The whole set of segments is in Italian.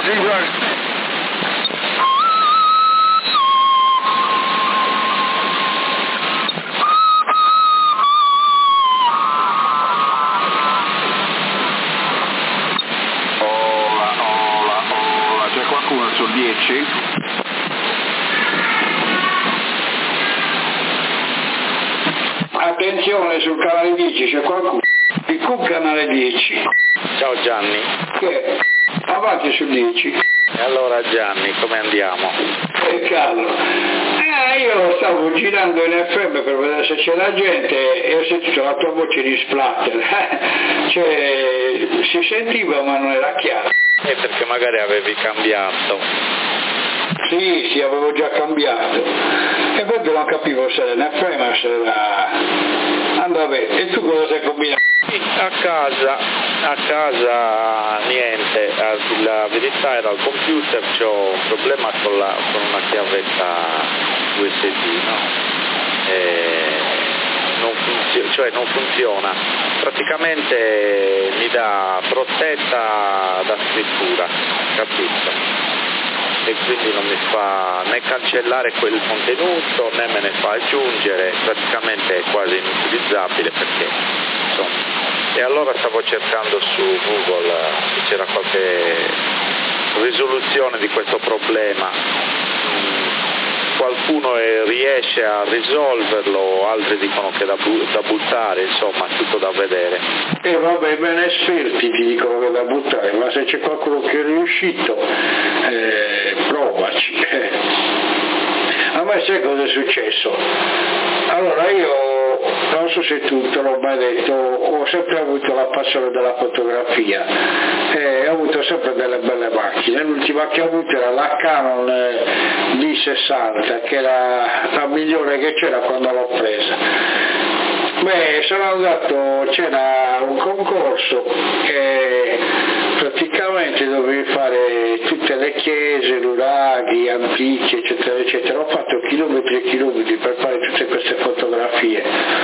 C'è qualcuno su 10? Attenzione, sul canale 10 c'è qualcuno. Il Q canale 10. Ciao Gianni. Che? Avanti su 10. E allora Gianni, come andiamo? Caldo. Io stavo girando in FM per vedere se c'è la gente e ho sentito la tua voce di splatter. Cioè, si sentiva ma non era chiaro. Perché magari avevi cambiato. Sì, avevo già cambiato. E poi non capivo se era in FM o se era... Andava bene. E tu cosa sei combinato? A casa niente, la verità era al computer, c'ho un problema con una chiavetta USB, no? Non funziona, praticamente mi dà protetta da scrittura, capito? E quindi non mi fa né cancellare quel contenuto né me ne fa aggiungere, praticamente è quasi inutilizzabile perché insomma. E allora stavo cercando su Google se c'era qualche risoluzione di questo problema. Qualcuno riesce a risolverlo, altri dicono che è da buttare, insomma è tutto da vedere. Vabbè, ben esperti ti dicono che è da buttare, ma se c'è qualcuno che è riuscito, provaci. A me sai cosa è successo? Allora io non so se tu te l'ho mai detto, ho sempre avuto la passione della fotografia e ho avuto sempre delle belle macchine. L'ultima che ho avuto era la Canon D60, che era la migliore che c'era quando l'ho presa. Sono andato, c'era un concorso che praticamente dovevi fare tutte le chiese, nuraghi, antichi, eccetera, eccetera. Ho fatto chilometri e chilometri per fare tutte queste fotografie.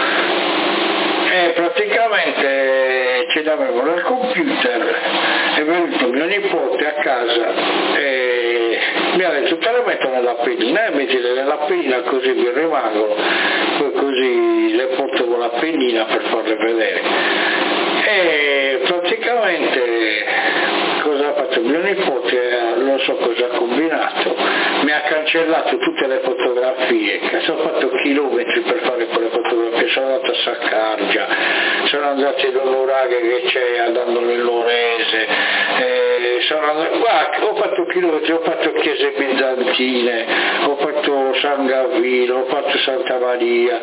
E praticamente ce l'avevo nel computer, è venuto mio nipote a casa e mi ha detto te le metto nella pennina, mettile nella pennina così mi rimangono, poi così le porto con la pennina per farle vedere. E praticamente cosa ha fatto mio nipote, non so cosa ha combinato, mi ha cancellato tutte le fotografie, ho fatto chilometri per fare quelle fotografie, sono andato a Saccargia, sono andato in Onuraghe che c'è andando nell'Orese, ho fatto chilometri, ho fatto chiese bizantine, ho fatto San Gavino, ho fatto Santa Maria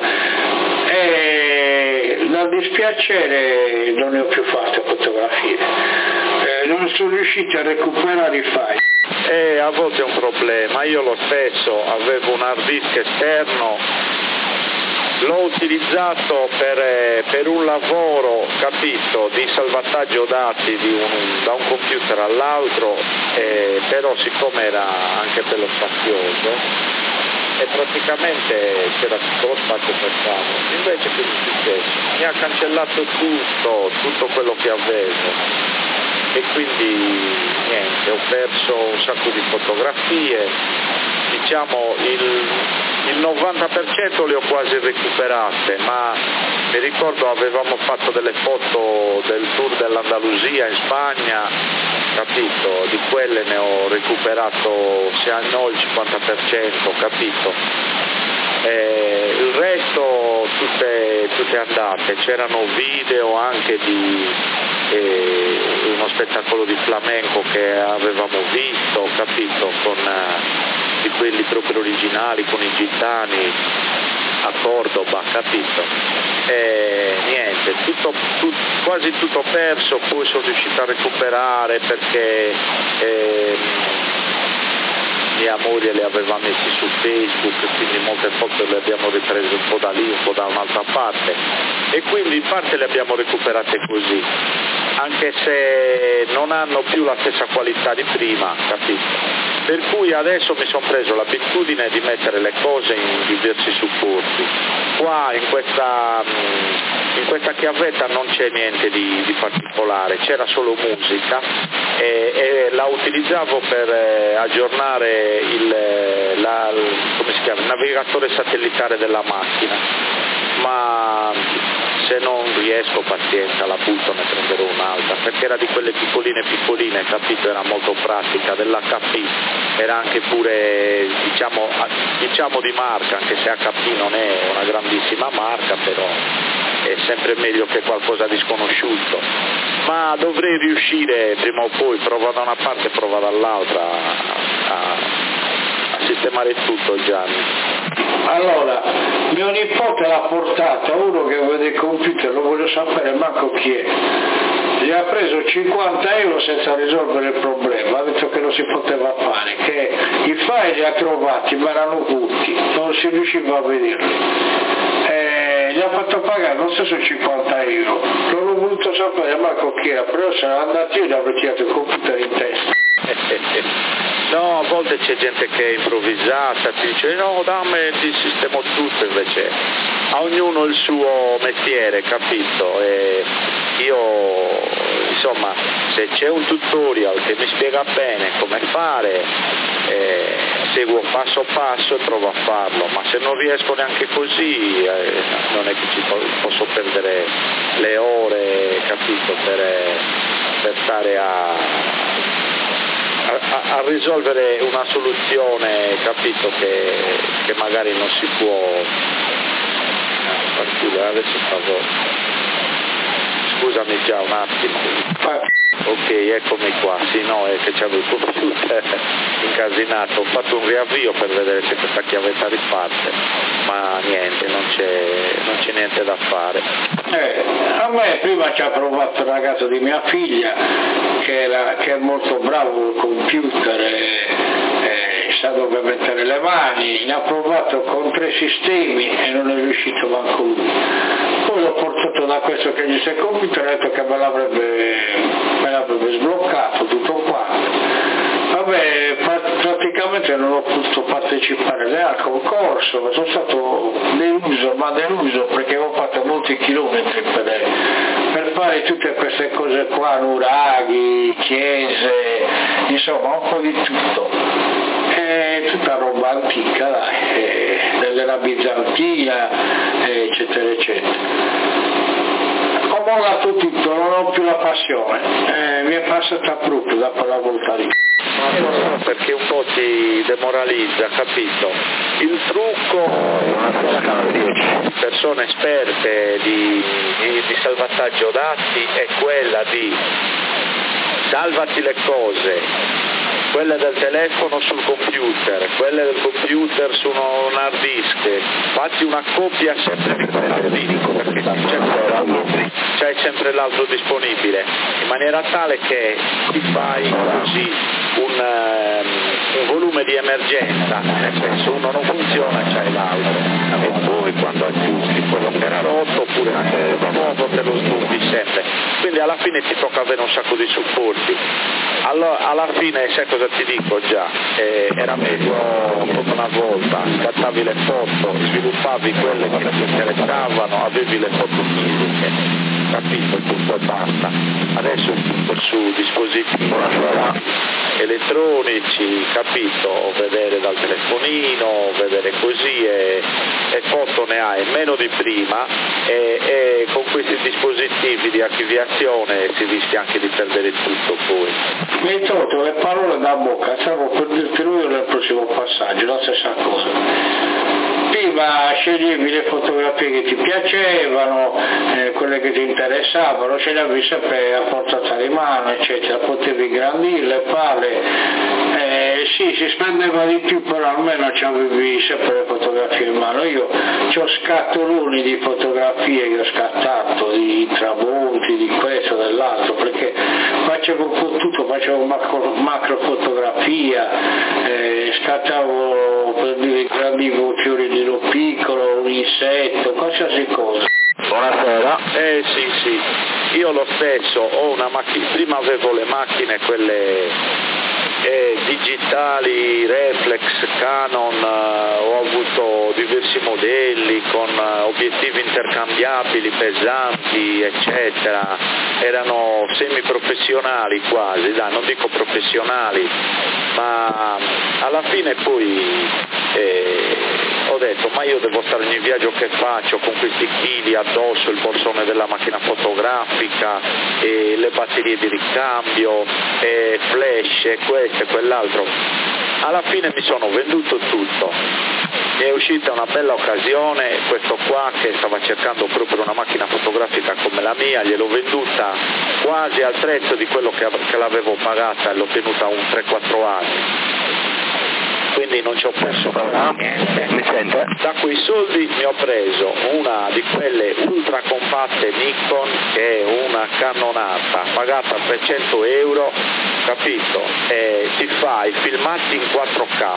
e dal dispiacere non ne ho più fatto fotografie, non sono riuscito a recuperare i file. A volte è un problema, io lo stesso avevo un hard disk esterno, l'ho utilizzato per un lavoro, capito, di salvataggio dati da un computer all'altro, però siccome era anche bello spazioso e praticamente c'era tutto lo spazio per farlo, invece che è successo? Mi ha cancellato tutto quello che avevo. E quindi niente, ho perso un sacco di fotografie, diciamo il 90% le ho quasi recuperate, ma mi ricordo avevamo fatto delle foto del tour dell'Andalusia in Spagna, capito, di quelle ne ho recuperato se no il 50%, capito. Il resto tutte andate, c'erano video anche di uno spettacolo di flamenco che avevamo visto, capito, di quelli proprio originali con i gitani a Cordoba, capito? Niente, quasi tutto perso, poi sono riuscito a recuperare perché mia moglie le aveva messi su Facebook, quindi molte foto le abbiamo riprese un po' da lì, un po' da un'altra parte e quindi in parte le abbiamo recuperate così, anche se non hanno più la stessa qualità di prima, capito? Per cui adesso mi sono preso l'abitudine di mettere le cose in diversi supporti. Qua in questa chiavetta non c'è niente di particolare, c'era solo musica e la utilizzavo per aggiornare come si chiama, il navigatore satellitare della macchina, ma se non riesco, pazienza, la butto, ne prenderò un'altra, perché era di quelle piccoline, capito, era molto pratica. Dell'HP era anche pure diciamo di marca, anche se HP non è una grandissima marca, però è sempre meglio che qualcosa di sconosciuto. Ma dovrei riuscire prima o poi, prova da una parte, prova dall'altra, a sistemare tutto, Gianni. Allora, mio nipote l'ha portata, uno che vede il computer, lo voglio sapere manco chi è. Gli ha preso 50 euro senza risolvere il problema, ha detto che non si poteva fare, che i file li ha trovati ma erano occulti, non si riusciva a vederli. Gli ha fatto pagare lo stesso 50 euro, non ho voluto sapere manco chi era, però se era andato io gli avrei tirato il computer in testa. No, a volte c'è gente che è improvvisata, ti dice no dammi, ti sistemo tutto, invece a ognuno il suo mestiere, capito? E io, insomma, se c'è un tutorial che mi spiega bene come fare, seguo passo passo e provo a farlo, ma se non riesco neanche così, non è che posso perdere le ore, capito, per stare a risolvere una soluzione, capito, che magari non si può. Adesso scusami già un attimo. Ok, eccomi qua. Sì, no, è che c'avevo il computer incasinato. Ho fatto un riavvio per vedere se questa chiavetta riparte, ma niente, non c'è niente da fare. A me prima ci ha provato il ragazzo di mia figlia che è molto bravo col computer sa dove mettere le mani, ne ha provato con 3 sistemi e non è riuscito manco lui. Poi l'ho portato da questo che gli si è computer e ha detto che me l'avrebbe sbloccato tutto quanto. Vabbè, praticamente non ho potuto partecipare neanche al concorso, sono stato deluso perché ho fatto molti chilometri per fare tutte queste cose qua, nuraghi, chiese, insomma un po' di tutto. È tutta roba antica, della bizantina, eccetera, eccetera. Ho mollato tutto, non ho più la passione, mi è passata proprio da quella volta lì. Perché un po' ti demoralizza, capito? Il trucco di persone esperte di salvataggio dati è quella di salvati le cose, quelle del telefono sul computer, quelle del computer su un hard disk, fatti una copia sempre di quell'hard disk, perché c'è sempre l'altro disponibile, in maniera tale che ti fai così un volume di emergenza, nel senso uno non funziona, c'hai l'altro, e poi quando aggiusti quello che era rotto oppure anche nuovo te lo sbuffi sempre, quindi alla fine ti tocca avere un sacco di supporti. Allora, alla fine, sai cosa ti dico già? Era meglio come una volta, scattavi le foto, sviluppavi quelle che ti interessavano, avevi le foto fisiche, capito? Tutto e basta. Adesso tutto su dispositivi elettronici, capito? Vedere dal telefonino, vedere così e foto ne hai meno di prima e con questi dispositivi di archiviazione si rischia anche di perdere tutto poi. Mi hai tolto le parole da bocca, stavo per dirti lui nel prossimo passaggio, la stessa cosa. Prima sceglievi le fotografie che ti piacevano, quelle che ti interessavano, ce le avevi sempre a portata di mano, eccetera, potevi ingrandirle, farle. Sì, si spendeva di più, però almeno avevi sempre le fotografie in mano. Io ho scatoloni di fotografie che ho scattato, di tramonti, di questo, dell'altro, perché facevo un po' tutto, facevo macrofotografia, scattavo, per dire, ingrandivo un fiorellino piccolo, un insetto, qualsiasi cosa. Buonasera. Sì, io lo stesso ho una macchina, prima avevo le macchine quelle digitali, reflex, Canon, ho avuto diversi modelli con obiettivi intercambiabili, pesanti, eccetera, erano semiprofessionali quasi, dai, non dico professionali, ma alla fine poi ho detto ma io devo stare ogni viaggio che faccio con questi chili addosso, il borsone della macchina fotografica, e le batterie di ricambio, e flash, e questo e quell'altro. Alla fine mi sono venduto tutto, mi è uscita una bella occasione, questo qua che stava cercando proprio una macchina fotografica come la mia, gliel'ho venduta quasi al prezzo di quello che l'avevo pagata e l'ho tenuta un 3-4 anni. Quindi non ci ho perso niente. Mi sente? Da quei soldi mi ho preso una di quelle ultra compatte Nikon, che è una cannonata, pagata 300 euro, capito? E ti fa i filmati in 4K.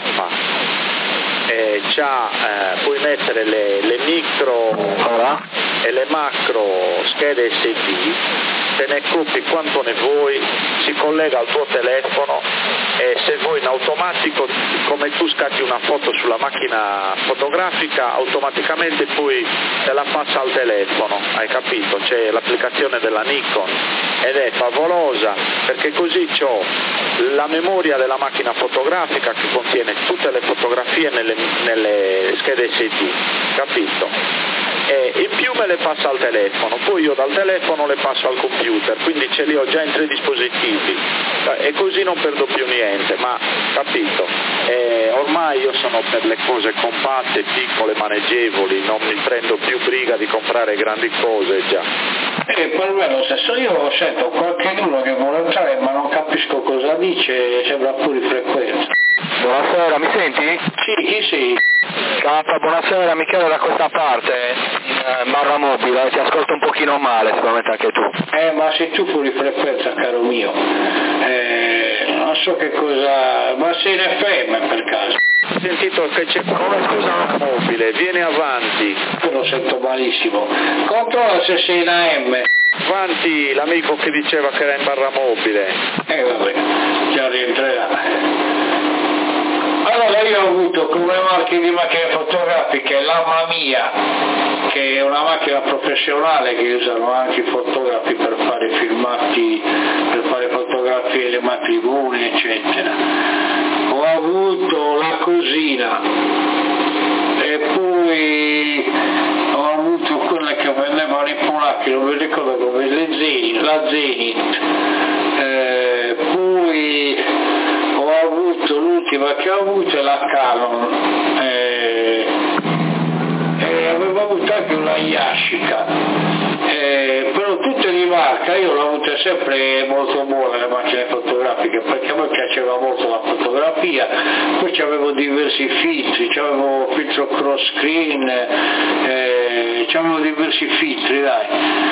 Puoi mettere le micro e le macro schede SD, te ne copi quanto ne vuoi, si collega al tuo telefono e se vuoi in automatico, come tu scatti una foto sulla macchina fotografica, automaticamente poi te la passa al telefono, hai capito? C'è l'applicazione della Nikon ed è favolosa perché così c'ho la memoria della macchina fotografica che contiene tutte le fotografie nelle schede SD, capito? E in più me le passa al telefono, poi io dal telefono le passo al computer, quindi ce li ho già in 3 dispositivi e così non perdo più niente, ma capito? Ormai io sono per le cose compatte, piccole, maneggevoli, non mi prendo più briga di comprare grandi cose già. Per me lo stesso, io sento qualcuno che vuole entrare ma non capisco cosa dice, sembra fuori frequenza. Buonasera, mi senti? Sì, chi sei? Capa, buonasera, Michele da questa parte, in barra mobile, ti ascolto un pochino male, sicuramente anche tu. Ma sei tu fuori frequenza, caro mio. Non so che cosa, ma sei in FM per caso? Ho sentito che c'è una scusa mobile, vieni avanti. Io lo sento malissimo. Controlla se sei in AM. Avanti l'amico che diceva che era in barra mobile. Vabbè, già rientrerà. Allora io ho avuto come marchi di macchine fotografiche la Mamiya, che è una macchina professionale che usano anche i fotografi per fare filmati, per fare fotografie alle matrimoni, eccetera. Ho avuto la Cosina e poi ho avuto quella che vendevano i polacchi, non mi ricordo come, la Zenith. Poi ho avuto l'ultima che ho avuto è la Canon, avevo avuto anche una Yashica, però tutte di marca. Io l'ho avuta sempre molto buona le macchine fotografiche perché a me piaceva molto la fotografia, poi avevo diversi filtri, c'avevo filtro cross screen, c'avevo diversi filtri, dai.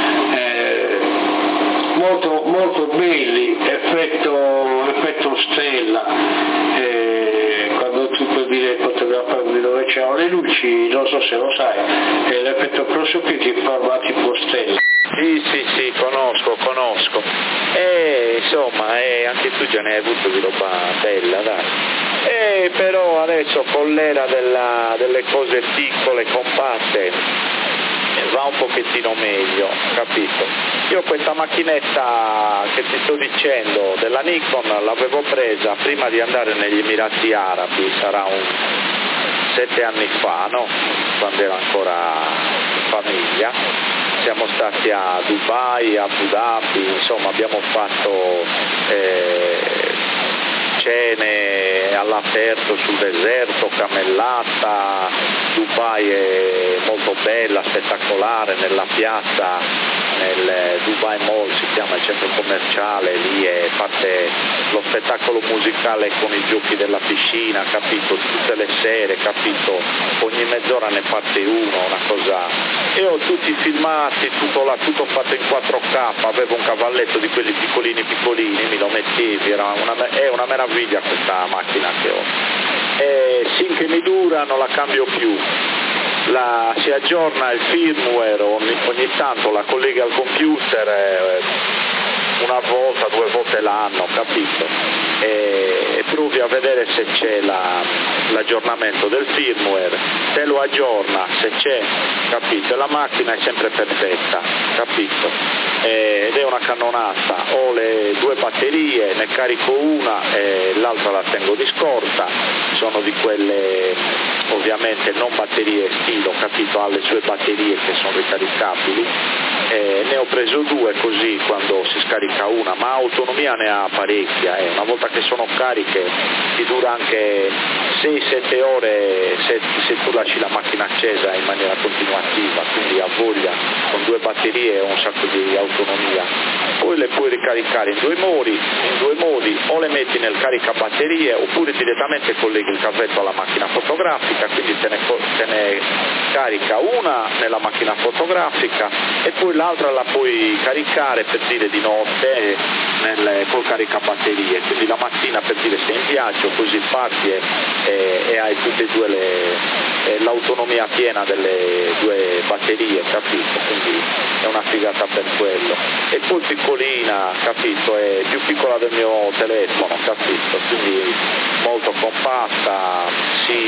Molto, molto belli, effetto stella, quando tu puoi dire fotografarmi dove c'erano le luci, non so se lo sai, l'effetto cross che ti forma tipo stella. Sì, conosco. Insomma, anche tu già ne hai avuto di roba bella, dai. Però adesso con l'era delle cose piccole, compatte, va un pochettino meglio, capito? Io questa macchinetta che ti sto dicendo della Nikon l'avevo presa prima di andare negli Emirati Arabi, sarà 7 anni fa, no? Quando ero ancora in famiglia. Siamo stati a Dubai, a Abu Dhabi, insomma abbiamo fatto cene all'aperto sul deserto, camellata. Dubai è molto bella, spettacolare, nella piazza, nel Dubai Mall si chiama il centro commerciale, lì parte lo spettacolo musicale con i giochi della piscina, capito? Tutte le sere, capito? Ogni mezz'ora ne parte uno, una cosa. E ho tutti i filmati, tutto fatto in 4K, avevo un cavalletto di quelli piccolini, mi lo mettevi, è una meraviglia questa macchina che ho. Finché mi dura non la cambio più, si aggiorna il firmware, ogni tanto la collega al computer una volta, 2 volte l'anno, capito? E a vedere se c'è l'aggiornamento del firmware, te lo aggiorna se c'è, capito? La macchina è sempre perfetta, capito? Ed è una cannonata, ho le 2 batterie, ne carico una e l'altra la tengo di scorta, sono di quelle ovviamente non batterie stilo, capito? Ha le sue batterie che sono ricaricabili, ne ho preso 2 così quando si scarica una, ma autonomia ne ha parecchia, una volta che sono cariche ti dura anche 6-7 ore se tu lasci la macchina accesa in maniera continuativa, quindi ha voglia, con 2 batterie e un sacco di autonomia. Poi le puoi ricaricare in due modi, o le metti nel caricabatterie oppure direttamente colleghi il cavetto alla macchina fotografica, quindi te ne carica una nella macchina fotografica e poi l'altra la puoi caricare per dire di notte col caricabatterie, quindi la mattina per dire sei in viaggio, così parti e hai tutte e due l'autonomia piena delle 2 batterie, capito? Quindi è una figata per quello. E poi piccolina, capito? È più piccola del mio telefono, capito? Quindi molto compatta,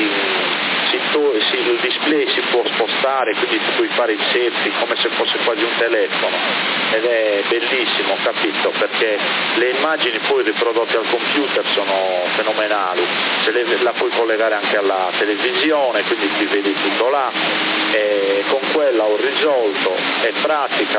il display si può spostare, quindi tu puoi fare il selfie come se fosse quasi un telefono ed è bellissimo, capito? Perché le immagini poi riprodotte al computer sono fenomenali, la puoi collegare anche alla televisione, quindi ti vedi tutto là, e con quella ho risolto, è pratica,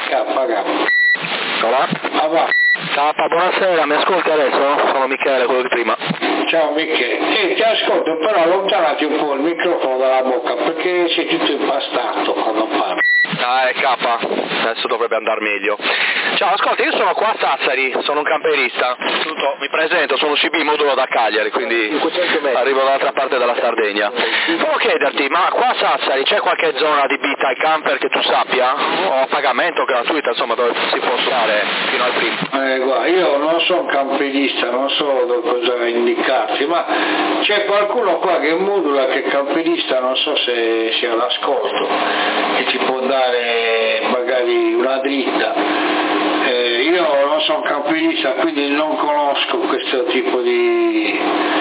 Kappa, buonasera, mi ascolti adesso? Sono Michele, quello di prima. Ciao Michele, ti ascolto, però allontanati un po' il microfono dalla bocca perché sei tutto impastato quando parli. Kappa, adesso dovrebbe andare meglio. Ciao, ascolta, io sono qua a Sassari, sono un camperista, mi presento, sono CB modulo da Cagliari, quindi arrivo dall'altra parte della Sardegna. Volevo chiederti, ma qua a Sassari c'è qualche zona adibita ai camper che tu sappia? O a pagamento gratuito, insomma, dove si può stare fino al primo? Guarda, io non sono camperista, non so cosa indicarti, ma c'è qualcuno qua che modula che è camperista, non so se sia all'ascolto, che ci può dare magari una dritta. Io non sono camperista, quindi non conosco questo tipo di...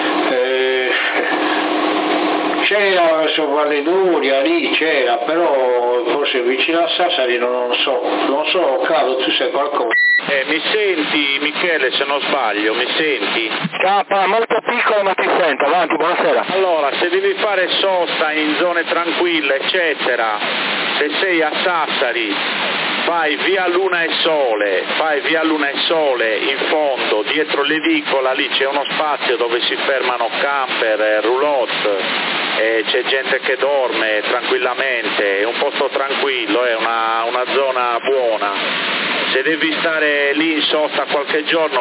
c'era verso Valle d'Uria, lì c'era, però forse vicino a Sassari non so, Carlo, tu sai qualcosa? Mi senti Michele, se non sbaglio, mi senti? Kappa, molto piccolo ma ti sento, avanti, buonasera. Allora, se devi fare sosta in zone tranquille, eccetera, se sei a Sassari, fai via Luna e Sole, in fondo, dietro l'edicola, lì c'è uno spazio dove si fermano camper, roulotte, c'è gente che dorme tranquillamente, è un posto tranquillo, è una zona buona. Se devi stare lì in sosta qualche giorno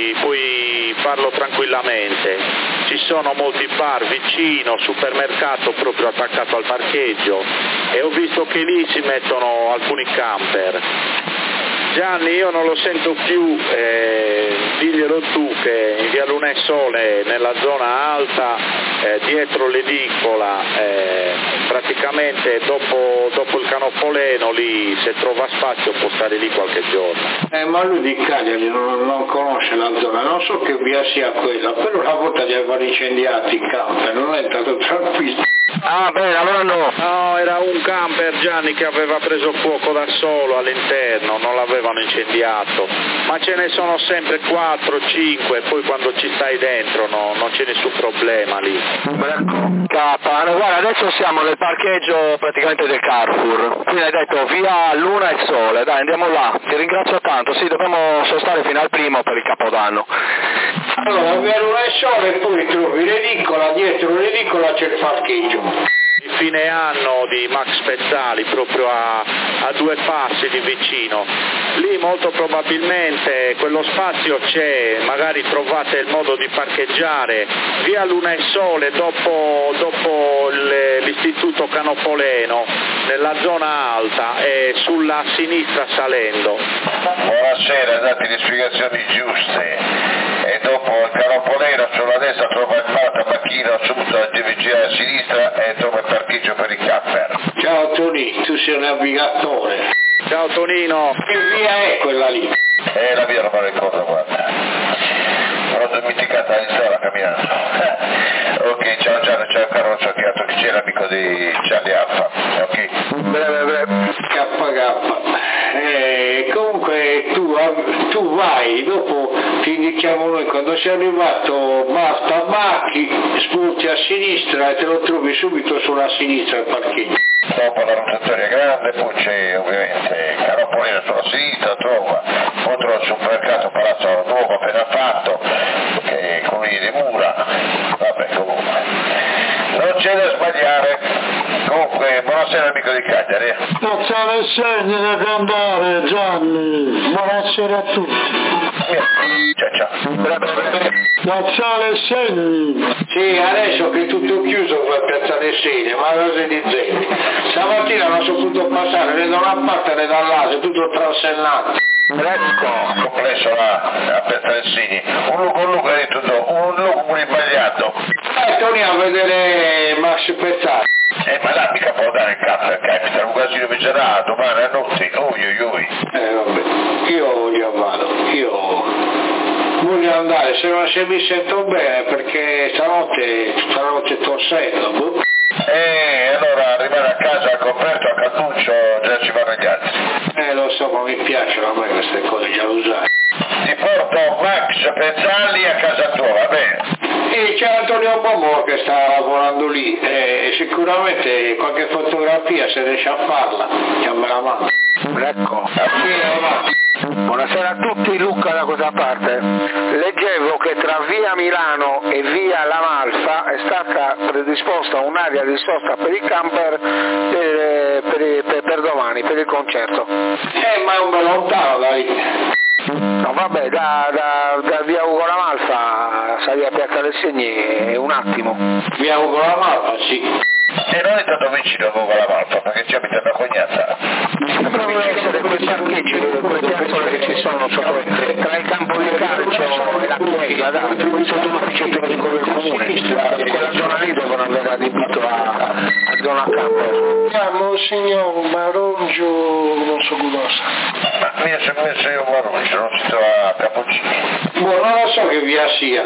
puoi farlo tranquillamente, ci sono molti bar vicino, supermercato proprio attaccato al parcheggio e ho visto che lì si mettono alcuni camper. Gianni, io non lo sento più, diglielo tu che in via Luna e Sole, nella zona alta, dietro l'edicola, praticamente dopo il Canopoleno, lì se trova spazio può stare lì qualche giorno. Ma lui di Cagliari non conosce la zona, non so che via sia quella, però una volta li avevano incendiati i camper, non è stato tranquillo. Ah bene, allora no. No, era un camper, Gianni, che aveva preso fuoco da solo all'interno, non l'avevano incendiato, ma ce ne sono sempre 4, 5, poi quando ci stai dentro non c'è nessun problema lì. Kappa, guarda, adesso siamo nel parcheggio praticamente del Carrefour, quindi hai detto via Luna e Sole, dai andiamo là, ti ringrazio tanto, sì, dobbiamo sostare fino al primo per il Capodanno. Allora, via Luna e Sole e poi trovi l'edicola, dietro l'edicola c'è il parcheggio. Il fine anno di Max Pezzali, proprio a 2 passi di vicino. Lì molto probabilmente quello spazio c'è, magari trovate il modo di parcheggiare via Luna e Sole dopo l'istituto Canopoleno, nella zona alta e sulla sinistra salendo. Buonasera, date le spiegazioni giuste. E dopo il Canopoleno sulla destra trova il Mata Macchina, subito la GVG a sinistra e trova il parcheggio per i camper. Ciao Toni, tu sei un navigatore. Ciao Tonino. Che via è quella lì? La via non me la ricordo, guarda. L'ho dimenticata all'interno camminando. sei arrivato basta Bacchi, spunti a sinistra e te lo trovi subito sulla sinistra il parcheggio. Dopo la rotatoria grande, poi c'è ovviamente Caropolino sulla sinistra, trova contro il supermercato Palazzo Nuovo appena fatto, che con le mura, vabbè comunque. Non c'è da sbagliare. Comunque, buonasera amico di Cagliari. Piazzale Segni deve andare, Gianni. Buonasera a tutti. Ciao. Piazzale Segni. Sì, adesso che è tutto chiuso qua Piazzale Segni, ma cosa di Zeni? Stamattina non sono potuto passare né da una parte né dall'altra, tutto transellato. Ecco, complesso a Piazzale Segni. Un luogo hai detto, un luogo pure sbagliato. Torniamo a vedere Max Pezzali. Ma là mica può dare il caffè, capita, un casino vicerà domani a notte, oi. Vabbè, io vado, voglio andare, se mi sento bene, perché stanotte tossendo, boh. Allora arrivare a casa al coperto, a Cantuccio, già ci vanno gli altri. Lo so, ma mi piacciono a me queste cose già usate. Ti porto Max Pezzali a casa tua, va bene? E c'è Antonio Bomo che sta lavorando lì e sicuramente qualche fotografia se riesce a farla, che me la manda. Ecco. Buonasera a tutti, Luca da questa parte. Leggevo che tra via Milano e via Lamalfa è stata predisposta un'area di sosta per i camper per domani, per il concerto. Ma è un bel lontano da lì. No vabbè, da via Ugo Lamalfa sali a Piazza del Segni è un attimo. Via Ugo Lamalfa, sì. E non è tanto vicino a Ugo Lamalfa, perché ci abita una cognata. Sembrano essere quei parcheggi, quelle piazzole che ci sono sotto, tra il campo di calcio e la chiesa, sotto l'ufficio tecnico del comune. Quella zona lì devono andare adibito a zona camper. Monsignor Marongio, non so cosa. Ma mi è messo io Marongio, non si trova a Cappuccini. Boh, non lo so che via sia.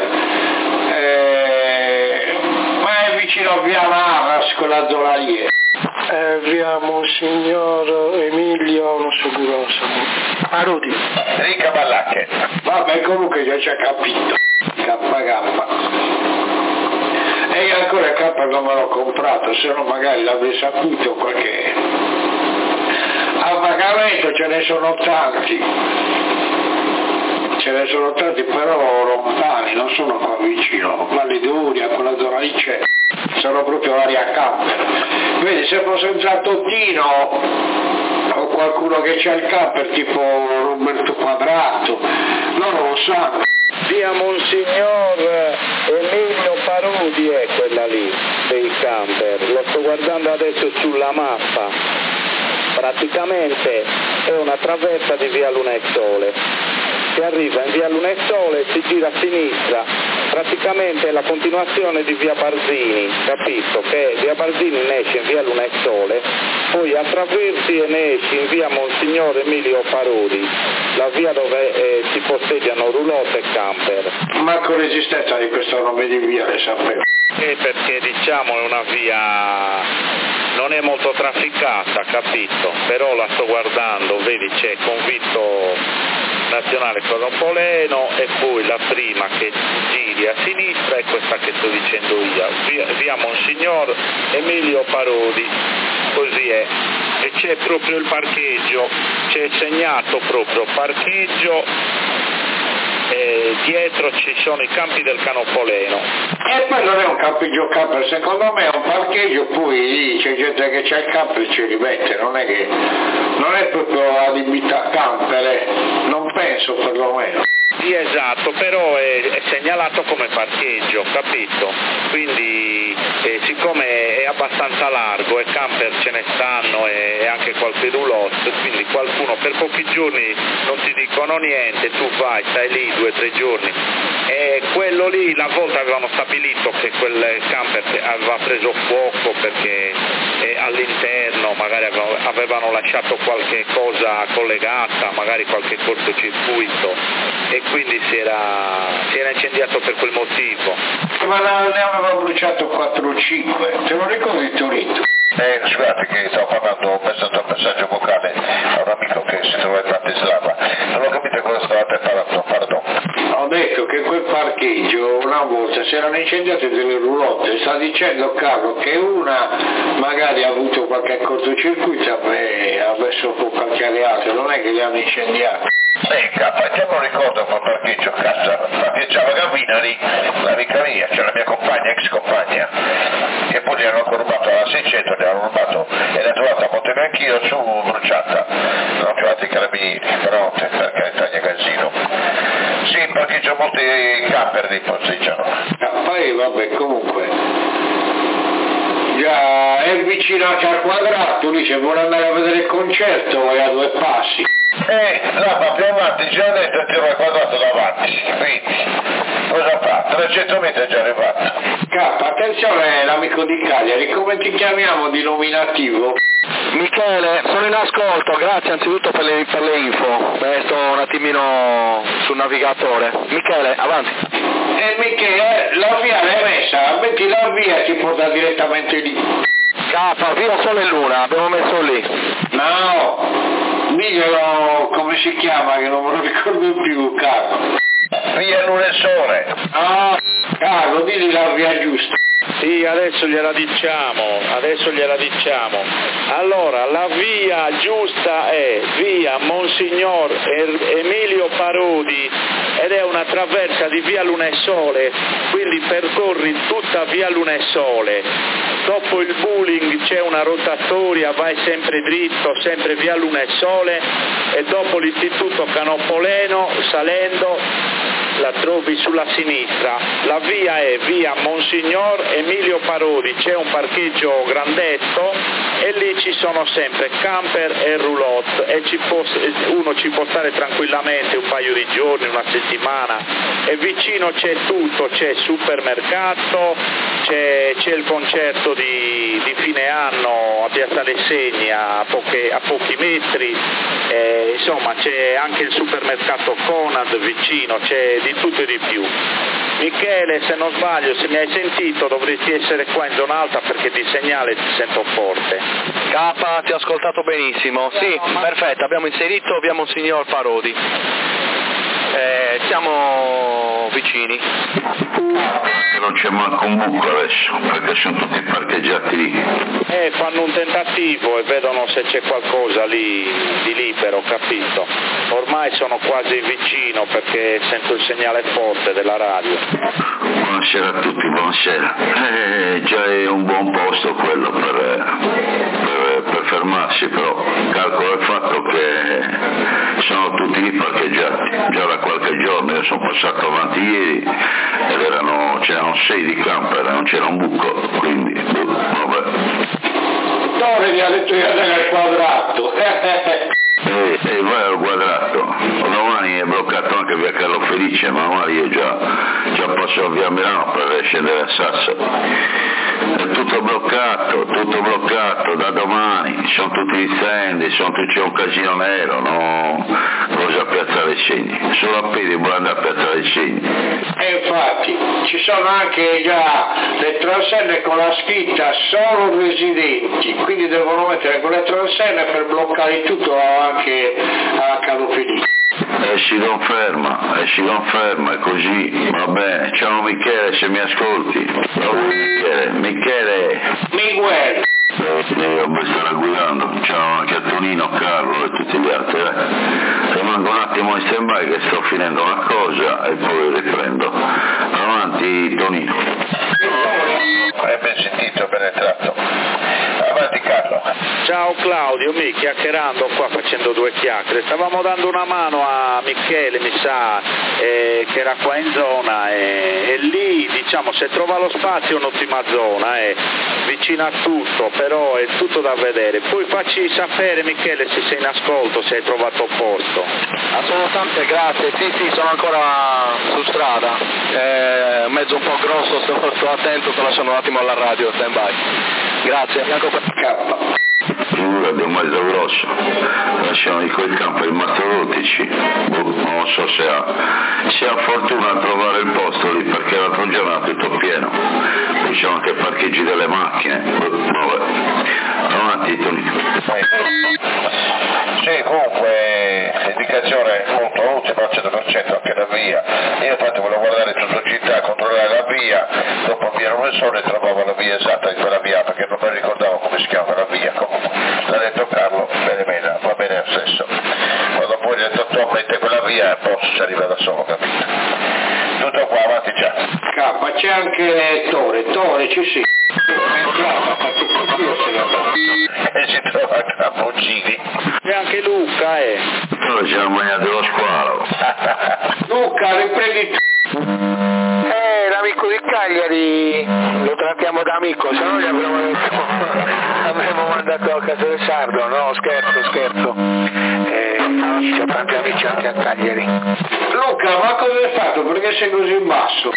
Ma è vicino a via Lamas, quella zona lì. Via Monsignor Emilio, non so cosa. Parodi. Ricca Ballacche. Vabbè, comunque già ci ha capito. KK. E io ancora il K non me l'ho comprato, se no magari l'avrei saputo qualche... A pagamento ce ne sono tanti, però lontani, non sono qua vicino, Valle d'Uria, quella zona lì c'è, sono proprio area camper. Vedi, se fosse un Zantottino o qualcuno che c'ha il camper tipo Roberto Quadrato, loro lo sanno. Via Monsignor Emilio Parodi è quella lì dei camper, lo sto guardando adesso sulla mappa. Praticamente è una traversa di via Luna e Sole. Si arriva in via Luna e Sole, si gira a sinistra, praticamente è la continuazione di via Barzini, capito? Che via Barzini ne esce in via Luna e Sole, poi attraversi e ne esce in via Monsignor Emilio Parodi, la via dove si posteggiano roulotte e camper. Manco l'esistenza di questo nome di via le sapevo. Perché diciamo è una via, non è molto trafficata, capito? Però la sto guardando, vedi c'è Convitto Nazionale Caropoleno e poi la prima che giri a sinistra è questa che sto dicendo io, via Monsignor Emilio Parodi, così è. E c'è proprio il parcheggio, c'è segnato proprio parcheggio. Dietro ci sono i campi del Canopoleno. E poi non è un campeggio camper, secondo me è un parcheggio, poi lì c'è gente che c'ha il camper e ci rimette, non è proprio adibita a camper, non penso perlomeno. Sì, esatto, però è segnalato come parcheggio, capito? Quindi siccome è abbastanza largo e camper ce ne stanno e anche qualche roulotte, quindi qualcuno per pochi giorni non ti dicono niente, tu vai, stai lì 2 o 3 giorni. E quello lì, una volta avevano stabilito che quel camper aveva preso fuoco perché all'interno magari avevano lasciato qualche cosa collegata, magari qualche cortocircuito, e quindi si era incendiato per quel motivo. Ma ne aveva bruciato 4 o 5, te lo ricordi Torito? Scusate che stavo parlando, ho pensato un messaggio vocale a un amico che si trova in Bratislava, non ho capito cosa stavate parlando, pardon. Ho detto che quel parcheggio parcheggio una volta si erano incendiate delle roulotte, sta dicendo Carlo che una magari ha avuto qualche cortocircuito e ha messo con qualche alleato, non è che li hanno incendiati. Io non ricordo quel parcheggio, cazzo, parcheggiava Gavina lì, l'amica mia, c'è la mia compagna, ex compagna, che poi gli hanno rubato alla 600, gli hanno rubato e l'ha trovata a Montebianchino su bruciata, l'hanno trovati i carabinieri, però per carità di casino. Sì, parcheggio molti camper lì posteggiano. Poi vabbè, comunque, già è vicino anche al Quadrato, lì se vuole andare a vedere il concerto vai a 2 passi. Là, ma più avanti, già detto e tiro il Quadrato davanti, quindi cosa fa? 300 metri è già arrivato. Attenzione l'amico di Cagliari, come ti chiamiamo di nominativo? Michele, sono in ascolto, grazie anzitutto per le info, sto un attimino sul navigatore. Michele, avanti. Michele, la via l'hai messa, metti la via e ti porta direttamente lì. Via Sole e Luna, abbiamo messo lì. No, diglielo come si chiama che non me lo ricordo più, Carlo. Via Luna e Sole. Ah, Carlo, digli la via giusta. Sì, adesso gliela diciamo. Allora, la via giusta è via Monsignor Emilio Parodi ed è una traversa di via Luna e Sole, quindi percorri tutta via Luna e Sole. Dopo il bowling c'è una rotatoria, vai sempre dritto, sempre via Luna e Sole, e dopo l'istituto Canopoleno, salendo, la trovi sulla sinistra. La via è via Monsignor Emilio Parodi, c'è un parcheggio grandetto e lì ci sono sempre camper e roulotte e uno ci può stare tranquillamente un paio di giorni, una settimana, e vicino c'è tutto, c'è il supermercato, c'è il concerto di fine anno a Piazzale Segni a pochi metri, insomma c'è anche il supermercato Conad vicino, c'è di tutto e di più. Michele, se non sbaglio, se mi hai sentito dovresti essere qua in zona alta perché di segnale ti sento forte. Capa, ti ho ascoltato benissimo. Sì, perfetto, abbiamo inserito via Monsignor Parodi. Siamo vicini. Non c'è manco un buco adesso, perché sono tutti parcheggiati lì. Fanno un tentativo e vedono se c'è qualcosa lì di libero, capito? Ormai sono quasi vicino perché sento il segnale forte della radio. Buonasera a tutti, buonasera. Già è un buon posto quello per fermarsi, però calcola il fatto che sono tutti lì parcheggiati. Già da qualche giorno io sono passato avanti ieri ed c'erano 6 di camper, non c'era un buco, quindi vabbè. Torre mi ha detto di andare al Quadrato. E vai al Quadrato. Domani è bloccato anche via Carlo Felice, ma ormai io già passo via Milano per scendere a Sassari. È tutto bloccato da domani, sono tutti gli stand, c'è un casino nero, no? Cosa a Piazzale Segni, solo a piedi vuole andare a Piazzale Segni. E infatti ci sono anche già le transenne con la scritta solo residenti, quindi devono mettere quelle transenne per bloccare tutto anche a Carlo Felice. Si conferma, è così, va bene. Ciao Michele, se mi ascolti. Michele. Miguel. Io mi starò guidando. Ciao anche a Tonino, Carlo e tutti gli altri. Rimango un attimo in stand-by che sto finendo una cosa e poi riprendo. Avanti Tonino. Ben sentito, ben entrato. Avanti Carlo. Ciao Claudio, chiacchierando qua, facendo 2 chiacchiere, stavamo dando una mano a Michele, mi sa, che era qua in zona e lì diciamo se trova lo spazio è un'ottima zona, vicina a tutto, però è tutto da vedere. Poi facci sapere Michele se sei in ascolto, se hai trovato posto. Assolutamente, grazie, sì, sono ancora su strada, mezzo un po' grosso, sto attento, sto lasciando un attimo alla radio, stand by. Grazie, Bianco per K. Figura di un mezzo grosso, lasciamo di quel campo i mattolotici, non so se ha fortuna a trovare il posto lì perché l'altro giorno è tutto pieno, c'erano anche parcheggi delle macchine. Vabbè. Avanti Tony. Sì, comunque indicazione molto ultima al 100% anche la via. Io infatti volevo guardare tutta città, controllare la via, dopo mi ero messo e trovavo la via esatta di quella via perché non mi ricordavo come si chiama la via. Comunque l'ha detto Carlo, bene, va bene lo stesso. Quando poi ha detto Tom mette quella via e poi si arriva da solo, capito? Tutto qua, avanti già. Ma c'è anche Tore ci si. E si trova a Boncini. E anche Luca, Noi siamo mangiati lo squalo. Luca, riprendi tu. L'amico di Cagliari lo trattiamo da amico, se no gli avremmo mandato a casa del Sardo, no? Scherzo. C'ho tanti amici anche a Cagliari. Luca, ma cosa hai fatto? Perché sei così in basso?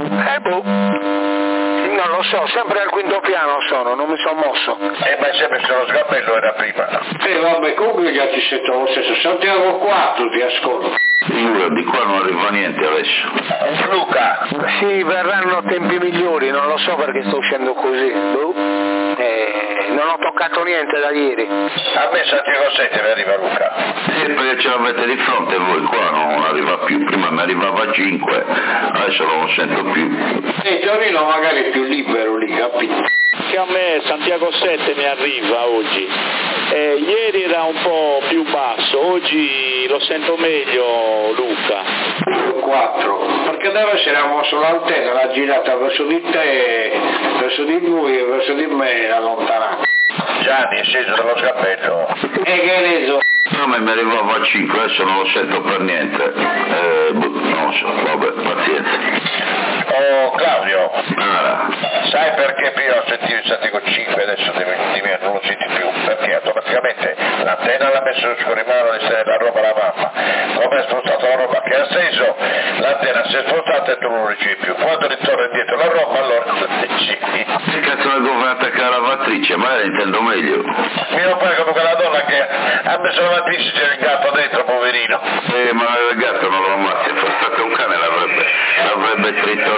Non lo so, sempre al quinto piano sono, non mi sono mosso. Ma sempre se lo sgambello era prima. Vabbè, comunque già ti sento lo stesso. Santiago 4 ti ascolto. Di qua non arriva niente adesso. Luca! Sì, verranno tempi migliori, non lo so perché sto uscendo così. Non ho toccato niente da ieri. A me Santiago 7 mi arriva Luca. Perché ce l'avete di fronte voi, qua non arriva più, prima mi arrivava 5, adesso non lo sento più. E Torino magari è più libero lì, capito? che a me Santiago 7 mi arriva oggi. Ieri era un po' più basso, oggi lo sento meglio Luca. 4, perché deve essere mosso l'antenna, l'ha girata verso di te, verso di lui e verso di me era lontana. Gianni, è sceso dallo scappello. E che ne so? No, ma mi arrivava a 5, adesso non lo sento per niente. Non lo so, vabbè, pazienza. Oh, Claudio, Ah. sai perché prima ho sentito il Santiago 5 adesso non lo senti più? Perché automaticamente l'antenna l'ha messo sul scorrimano la roba alla mamma. Come è spostato la roba che ha steso, l'antenna si è spostata e tu non lo ricevi più. Quando ritorna indietro la roba, allora lo ricevi. Che cazzo la dove attaccare la lavatrice? Ma la intendo meglio. Mio padre come quella donna che ha messo la lavatrice e c'era il gatto dentro, poverino. Ma il gatto non lo ammazza, se fosse stato un cane l'avrebbe triturato.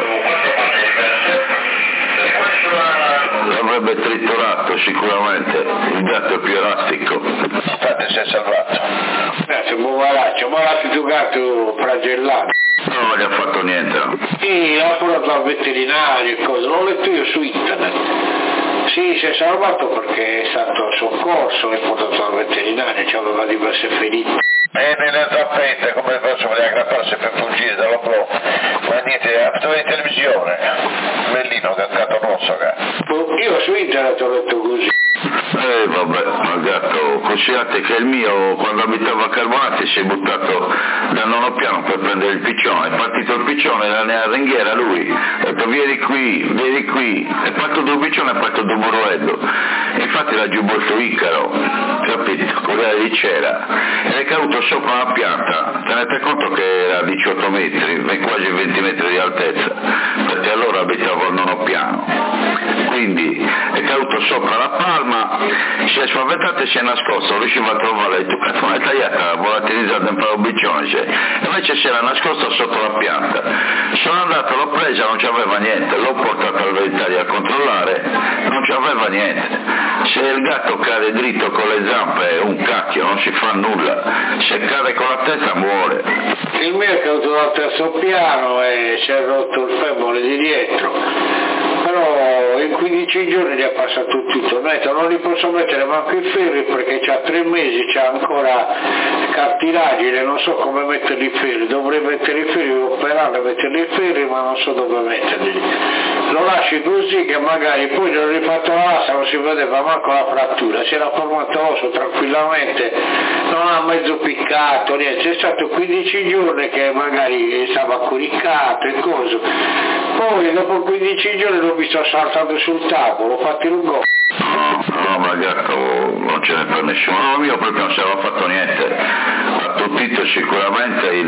L'avrebbe triturato sicuramente, il gatto è più elastico. Infatti si è salvato. Grazie, buonaraccio, ma lasci tu gatto fragellato. No, non gli ha fatto niente. No? Sì, l'ha portato al veterinario e cose, l'ho letto io su internet. Sì, si è salvato perché è stato soccorso e portato al veterinario, aveva diverse ferite. E nelle zappette, come posso volere aggrapparsi per fuggire dall'oblò, ma niente, attori in televisione, bellino, che è un gatto rosso, Io su internet ho letto così. Vabbè, ma il gatto, considerate che il mio quando abitava a Carbonati si è buttato dal nono piano per prendere il piccione, è partito il piccione nella ringhiera lui, ha detto vieni qui, è partito il piccione, è partito il Muroedo, infatti l'ha giù bolso Icaro, capito, quella lì c'era, ed è caduto sopra una pianta, tenete conto che era 18 metri, quasi 20 metri di altezza, perché allora abitavo al nono piano, quindi è caduto sopra la palma, si è spaventato e si è nascosto, non riusciva a trovare, tu cazzo l'hai tagliata, volatilizzata in parobiccione, invece si era nascosto sotto la pianta, sono andato, l'ho presa, non c'aveva niente, l'ho portato al veterinario a controllare, non c'aveva niente, se il gatto cade dritto con le zampe è un cacchio, non si fa nulla, se cade con la testa muore. Il mio è caduto dal terzo piano e si è rotto il femore di dietro, però in 15 giorni gli è passato tutto, non li posso mettere manco i ferri perché c'ha 3 mesi, c'ha ancora cartilagine, non so come metterli i ferri, dovrei mettere i ferri, operare, metterli i ferri ma non so dove metterli, lo lasci così che magari poi l'ho rifatto l'asta, non si vedeva manco la frattura, si era formato osso tranquillamente, non ha mezzo piccato, niente, c'è stato 15 giorni che magari stava coricato e cose, poi dopo 15 giorni l'ho visto saltando sul tavolo, ho fatto il gol. No, ma il gatto non ce n'è per nessuno, no, il mio proprio non si aveva fatto niente, ha tuttito sicuramente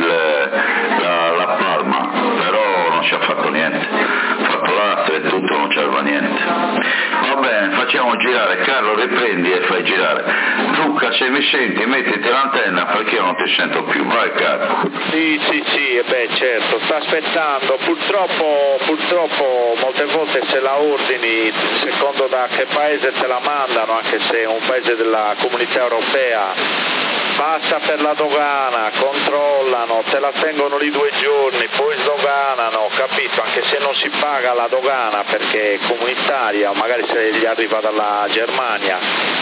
la palma, però non si è fatto niente, ha fatto l'altro e tutto, non c'era niente. Va bene, facciamo girare, Carlo riprendi e fai girare. Luca, se mi senti mettiti l'antenna perché io non ti sento più, vai Carlo. Sì, certo, sta aspettando, purtroppo molte volte se la ordini, secondo da che paese te la mandano, anche se è un paese della comunità europea, passa per la dogana, controllano, te la tengono lì 2 giorni, poi sdoganano, capito? Anche se non si paga la dogana perché è comunitaria, o magari se gli arriva dalla Germania,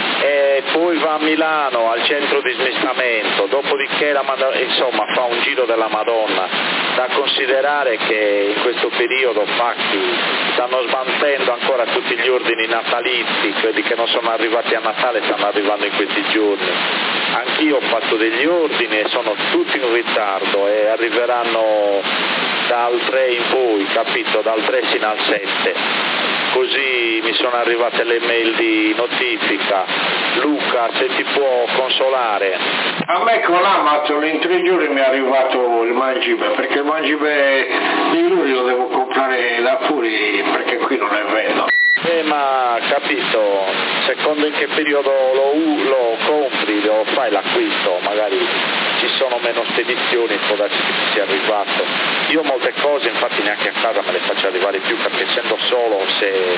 e poi va a Milano al centro di smistamento, dopodiché insomma fa un giro della Madonna. Da considerare che in questo periodo Pacchi stanno smantendo ancora tutti gli ordini natalizi, quelli che non sono arrivati a Natale stanno arrivando in questi giorni. Anch'io ho fatto degli ordini e sono tutti in ritardo e arriveranno dal 3 in poi, capito? Dal 3 sino al 7. Così mi sono arrivate le mail di notifica. Luca, se ti può consolare. A me con Amazon in 3 giorni mi è arrivato il mangime, perché il mangime di luglio lo devo comprare da fuori perché qui non è vero. Ma capito, secondo in che periodo lo compri, lo fai l'acquisto, magari ci sono meno spedizioni, può darsi che ti sia arrivato. Io molte cose infatti neanche a casa me le faccio arrivare più perché essendo solo, se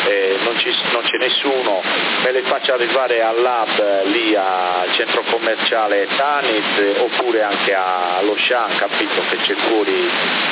non c'è nessuno, me le faccio arrivare al lab lì al centro commerciale Tanit oppure anche allo Shan, capito, che c'è fuori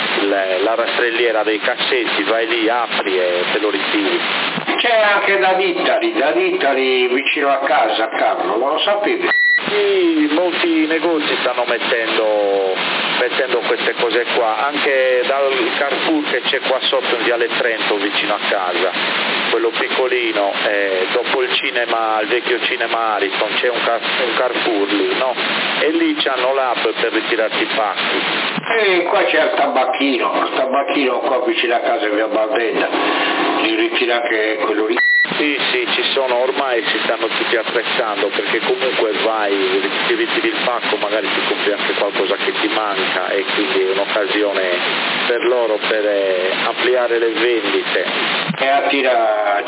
la rastrelliera dei cassetti, vai lì, apri e te lo ritiri. C'è anche da Dittari vicino a casa, Carlo, non lo sapete? Sì, molti negozi stanno mettendo queste cose qua, anche dal Carrefour che c'è qua sotto in Viale Trento vicino a casa, quello piccolino, dopo il cinema, il vecchio cinema Ariston, c'è un Carrefour lì, no? E lì c'hanno l'app per ritirarsi i pacchi. E qua c'è il tabacchino qua vicino a casa via Bardella, li ritira anche quello lì. Sì, ci sono, ormai si stanno tutti attrezzando perché comunque vai, ti ritiri il pacco, magari ti compri anche qualcosa che ti manca e quindi è un'occasione per loro per ampliare le vendite. E attira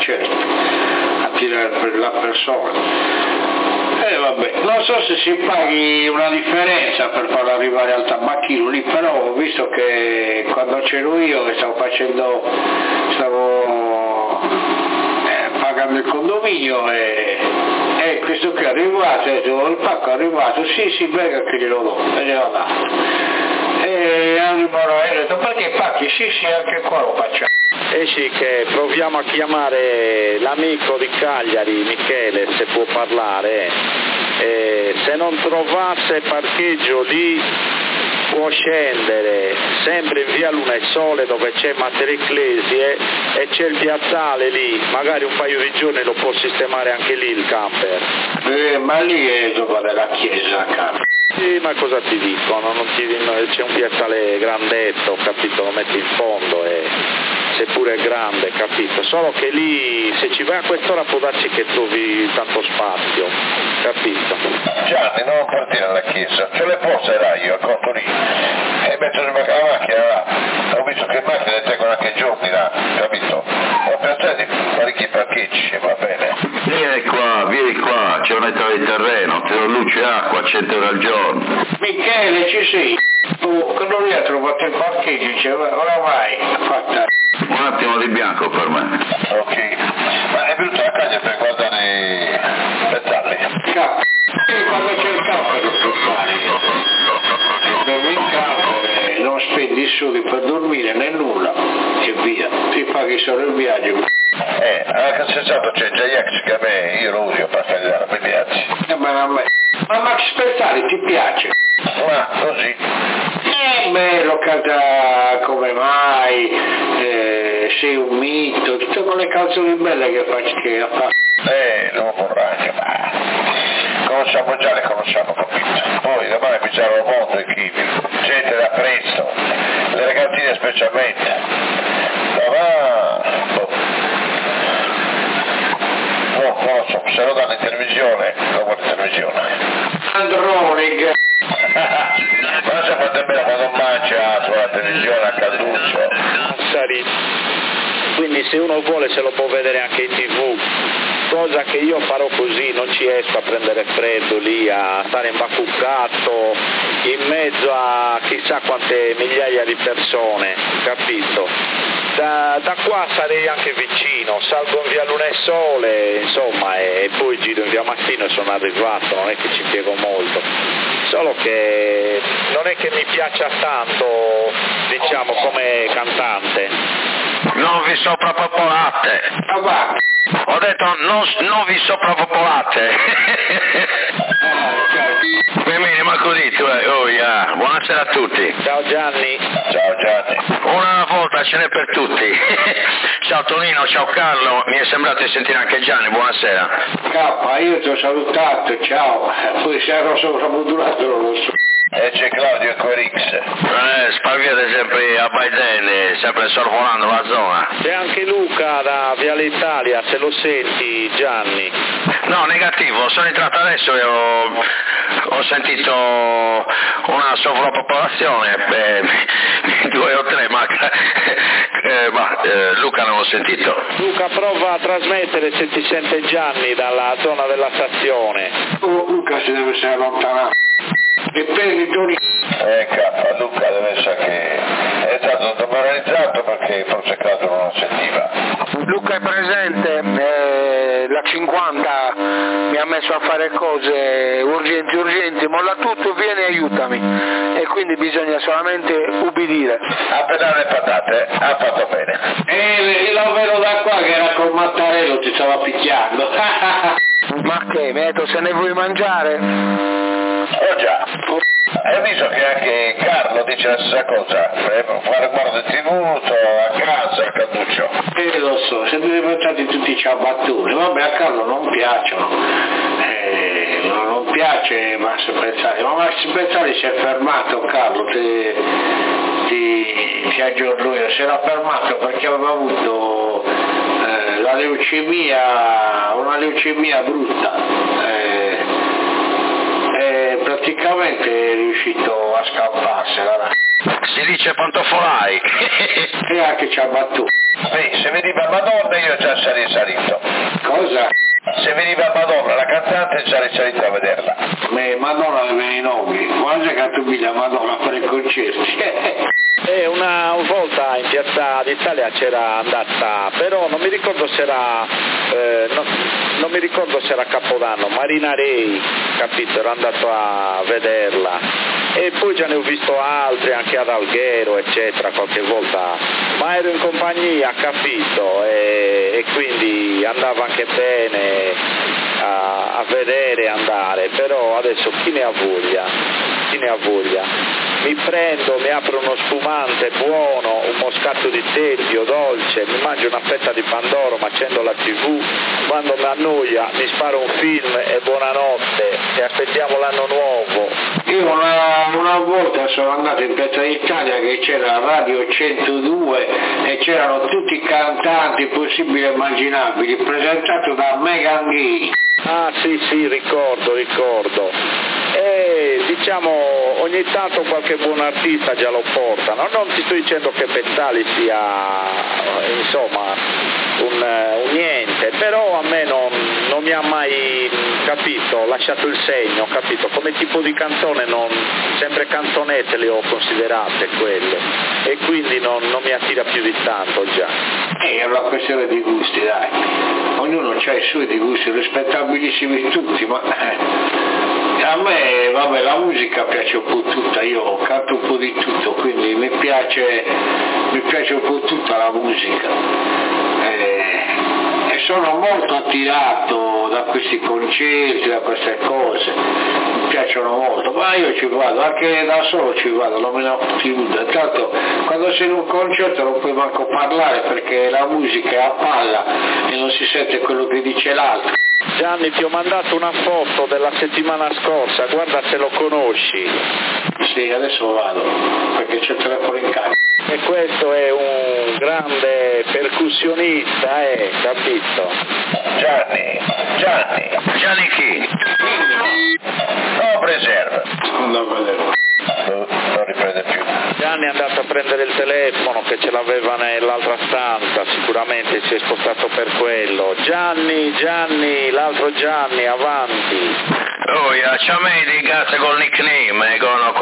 la persona. Vabbè, non so se si paghi una differenza per farlo arrivare al tabacchino lì, però ho visto che quando c'ero io che stavo pagando il condominio e questo qui è arrivato, il pacco è arrivato, sì, venga che glielo do, e glielo dà. E arrivano e ho detto, perché i pacchi? Sì, anche qua lo facciamo. Esci che proviamo a chiamare l'amico di Cagliari, Michele, se può parlare, se non trovasse parcheggio lì può scendere sempre in via Luna e Sole dove c'è Mater Ecclesie e c'è il piazzale lì, magari un paio di giorni lo può sistemare anche lì il camper. Ma lì è dopo della chiesa, caro. Sì, ma cosa ti dicono? C'è un piazzale grandetto, capito? Lo metti in fondo e seppure è grande, capito? Solo che lì se ci vai a quest'ora può darsi che trovi tanto spazio, capito? Gianni, non partire alla chiesa, ce le posterà io, conto lì, e metto la macchina là, ho visto che macchine tengono anche giorni là, capito? Ho pensato di parecchi parcheggi, va bene? Vieni qua, c'è un'età di terreno, te lo luce acqua, 100 euro al giorno. Michele, ci sei? Quando lui ha trovato il parcheggio, diceva, ora vai, fatta. Un attimo di bianco per me. Ok, ma è venuto a casa per guardare i pezzali? Quando c'è il camper lo puoi fare. Dormi in camper, non spendi soldi per dormire né nulla e via, ti paghi solo il viaggio. Anche se stato c'è J-X che a me, io lo uso per tagliare per viaggi. Ma Max Pezzali ti piace? Ma così? Bello, casa come mai, sei un mito, tutte quelle canzoni belle che ha fatto. L'uomo ragno, ma conosciamo già, le conosciamo, capito? Poi domani bisogna il mondo e chi, gente da prezzo, le ragazzine specialmente. Non lo so, se lo danno in televisione, lo guardo in televisione. Andronic. Ma non sapete bene quando mangia sulla televisione a Calduccio. Quindi se uno vuole se lo può vedere anche in TV. cosa che io farò così, non ci esco a prendere freddo lì, a stare imbacuccato in mezzo a chissà quante migliaia di persone, capito? Da qua sarei anche vicino, salgo in via Luna e Sole, insomma, e poi giro in via Massino e sono arrivato, non è che ci impiego molto, solo che non è che mi piaccia tanto, diciamo, come cantante. Non vi soprappopolate. Ho detto non vi soprappopolate. Ma così tu buonasera a tutti. Ciao Gianni. Ciao Gianni. Una volta ce n'è per tutti. Ciao Tonino, ciao Carlo, mi è sembrato di sentire anche Gianni, buonasera. K, io ti ho salutato, ciao. Poi se ero sopravventurato non lo so. E c'è Claudio Corix. Spavviate sempre a Baiden, sempre sorvolando la zona. C'è anche Luca da Viale Italia, se lo senti Gianni. No, negativo, sono entrato adesso e ho sentito una sovrappopolazione, 2 o 3, ma Luca non l'ho sentito. Luca, prova a trasmettere se ti sente Gianni dalla zona della stazione. Luca si deve essere allontanato. Dipende Tony. Luca deve essere che è stato demoralizzato perché forse Claudio non lo sentiva. Luca è presente, la 50 mi ha messo a fare cose urgenti, molla tutto, vieni e aiutami, e quindi bisogna solamente ubbidire. A pedare le patate, ha fatto bene. E l'overo da qua che era col Mattarello ti stava picchiando. Ma che, mi ha detto se ne vuoi mangiare? Oh già. Hai visto che anche Carlo dice la stessa cosa? Fare guardia TV, sto a casa, Carluccio. Lo so, siete diventati tutti ciabattoni. Vabbè, a Carlo non piacciono. Non piace Max Pezzali, ma Max Pezzali si è fermato, Carlo, ti aggiorno io, si era fermato perché aveva avuto la leucemia, una leucemia brutta. Praticamente è riuscito a scapparsela. Si dice pantofolai. E anche ci ha battuto. Se veniva Madonna io già sarei salito. Cosa? Se veniva Madonna la cantante sarei salito a vederla. Madonna aveva i nomi, quando è che tu la Madonna a fare concerti? Una volta in Piazza d'Italia c'era andata, però non mi ricordo se era non mi ricordo se era Capodanno, Marina Rei, capito, ero andato a vederla, e poi già ne ho visto altri anche ad Alghero eccetera qualche volta, ma ero in compagnia, capito, e quindi andava anche bene a vedere, andare, però adesso chi ne ha voglia, mi prendo, mi apro uno spumante buono, un moscato di tempio dolce, mi mangio una fetta di pandoro, mi accendo la TV, quando mi annoia mi sparo un film e buonanotte, e aspettiamo l'anno nuovo. Io una volta sono andato in Piazza d'Italia che c'era Radio 102 e c'erano tutti i cantanti possibili e immaginabili, presentato da Megan Gay. Ah sì, ricordo. Diciamo ogni tanto qualche buon artista già lo portano, non ti sto dicendo che Pezzali sia insomma un niente, però a me non mi ha mai, capito, lasciato il segno, capito, come tipo di canzone sempre canzonette le ho considerate quelle, e quindi non mi attira più di tanto già. È una questione di gusti, dai, ognuno ha i suoi di gusti, rispettabilissimi tutti, ma a me, vabbè, la musica piace un po' tutta, io canto un po' di tutto, quindi mi piace un po' tutta la musica. E sono molto attirato da questi concerti, da queste cose, mi piacciono molto, ma io ci vado, anche da solo ci vado, non me ne chiudo, tanto quando sei in un concerto non puoi manco parlare perché la musica è a palla e non si sente quello che dice l'altro. Gianni, ti ho mandato una foto della settimana scorsa, guarda se lo conosci. Sì, adesso vado, perché c'è il telefono in casa. E questo è un grande percussionista, capito? Gianni chi? No, preserva. Non lo vedevo. Non riprende più. Gianni è andato a prendere il telefono che ce l'aveva nell'altra stanza, sicuramente si è spostato per quello. Gianni, l'altro Gianni, avanti. Oh, c'ha me di cazzo col nickname,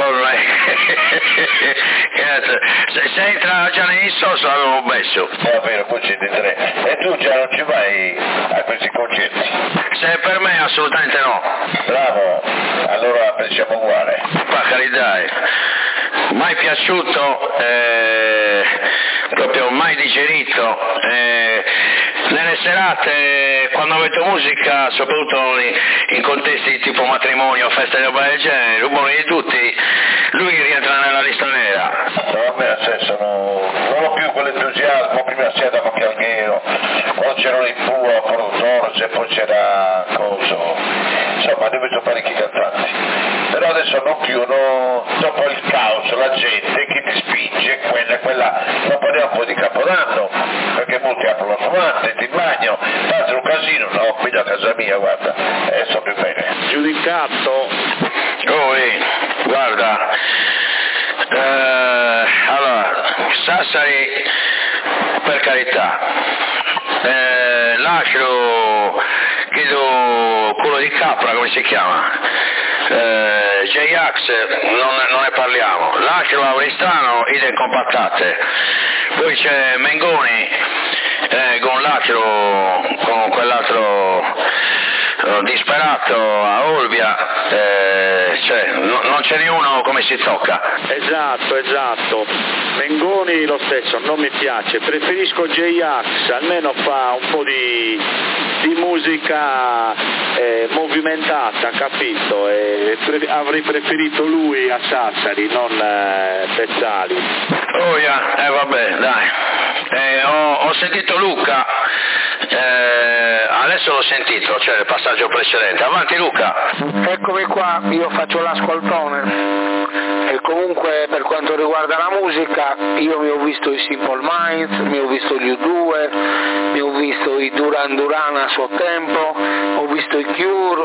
se entra già nei socio l'avevo messo. È vero, poi siete tre. E tu già non ci vai a questi concerti? Se per me assolutamente no. Bravo, allora pensiamo uguale. Per carità, mai piaciuto, proprio mai digerito. Nelle serate, quando metto musica, soprattutto in contesti tipo matrimonio, feste e roba del genere, rumori di tutti, lui rientra nella lista nera. No, a me nel senso non ho più quell'entusiasmo, prima sia da Macchialghero, quando c'erano i Pua, Produttore, e poi c'era Coso, insomma ne ho visto parecchi cantanti, però adesso non più, dopo il caos, la gente che ti spinge, quella, dopo ne ho un po' di Capodanno, perché molti aprono la fumante, ti bagno, tanto è un casino, no, qui da casa mia, guarda, sto più bene. Giudicato? Guarda, allora, Sassari, per carità, lascio, chiedo culo di capra, come si chiama? J-Ax, non ne parliamo, lascio Avristano, idem compattate, poi c'è Mengoni, con l'altro, con quell'altro disperato a Olbia, non ce n'è uno come si tocca. Esatto. Mengoni lo stesso, non mi piace, preferisco J-Ax, almeno fa un po' di musica movimentata, capito? Avrei preferito lui a Sassari, non Pezzali. Vabbè, dai. Ho sentito Luca, adesso l'ho sentito, cioè il passaggio precedente. Avanti Luca. Eccomi qua, io faccio l'ascoltone. E comunque per quanto riguarda la musica, io mi ho visto i Simple Minds, mi ho visto gli U2, mi ho visto i Duran Duran a suo tempo, ho visto i Cure,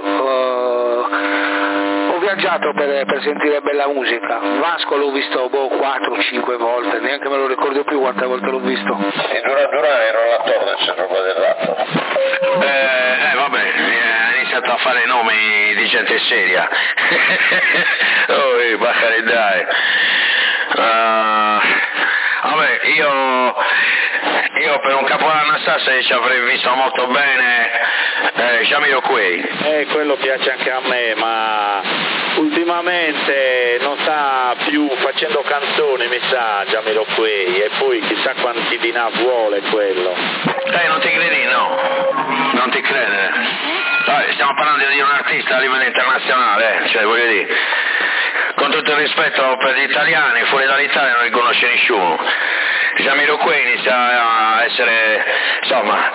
ho viaggiato per sentire bella musica. Vasco l'ho visto 4-5 volte, neanche me lo ricordo più quante volte l'ho visto. E Duran Duran era l'attore del centro del ratto. Vabbè, ha iniziato a fare nomi di gente seria. Bacari dai. Vabbè, io per un Capodanno a Sassari ci avrei visto molto bene Jamiroquai. Quello piace anche a me, ma ultimamente non sta più facendo canzoni, mi sa, Jamiroquai, e poi chissà quanti dinà vuole quello. Non ti credi? No, non ti credere. Stiamo parlando di un artista a livello internazionale, cioè voglio dire, con tutto il rispetto per gli italiani, fuori dall'Italia non riconosce nessuno. Jamiroquai inizia a essere, insomma,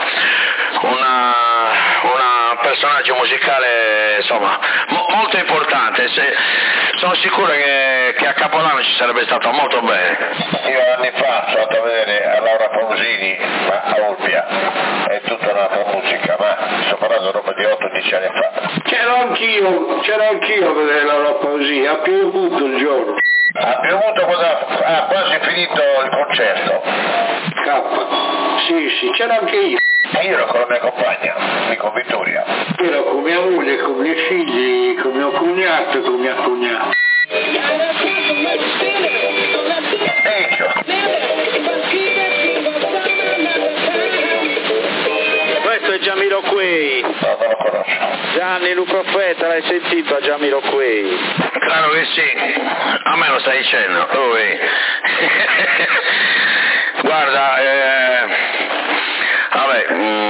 un personaggio musicale, insomma, molto importante. Sono sicuro che a Capodanno ci sarebbe stato molto bene. Io anni fa sono andato a vedere a Laura Pausini a Olbia, è tutta un'altra musica, ma sto parlando roba di 8-10 anni fa. C'ero anch'io a vedere Laura Pausini, ha piovuto il giorno. Ha piovuto ha quasi finito il concerto. Sì, c'ero anche io. E io ero con la mia compagna, lì con Vittoria. Ero con mia moglie, con i miei figli, con mio cognato e con mia cognata. Questo è Jamiroquai. No, non lo conosco. Gianni Luprofeta, l'hai sentito a Jamiroquai? Claro che sì, a me lo stai dicendo. Guarda, vabbè,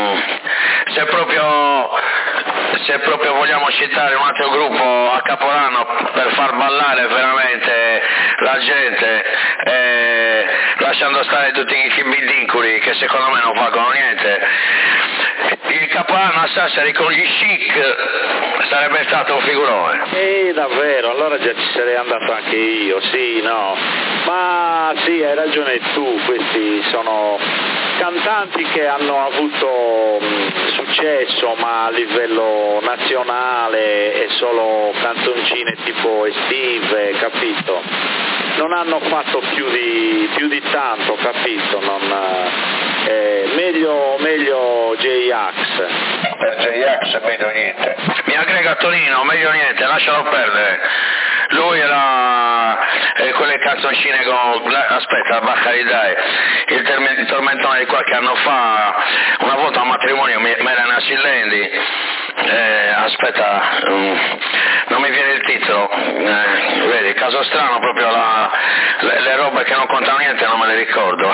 se proprio vogliamo citare un altro gruppo a Capodanno per far ballare veramente la gente, lasciando stare tutti i chibidincoli che secondo me non valgono niente, il Capodanno a Sassari con gli Chic sarebbe stato un figurone. Davvero, allora già ci sarei andato anche io, sì, no, ma sì, hai ragione tu, questi sono cantanti che hanno avuto successo, ma a livello nazionale e solo canzoncine tipo estive, capito? non hanno fatto più di tanto, capito? Meglio J-Ax. Per J-Ax meglio niente. Mi aggrega Tonino, meglio niente, lascialo perdere. Lui era quelle canzoncine con, aspetta, Baccaridai, il tormentone di qualche anno fa, una volta a un matrimonio mi era Nancy Landy, aspetta, non mi viene il titolo, vedi, caso strano, proprio le robe che non contano niente non me le ricordo.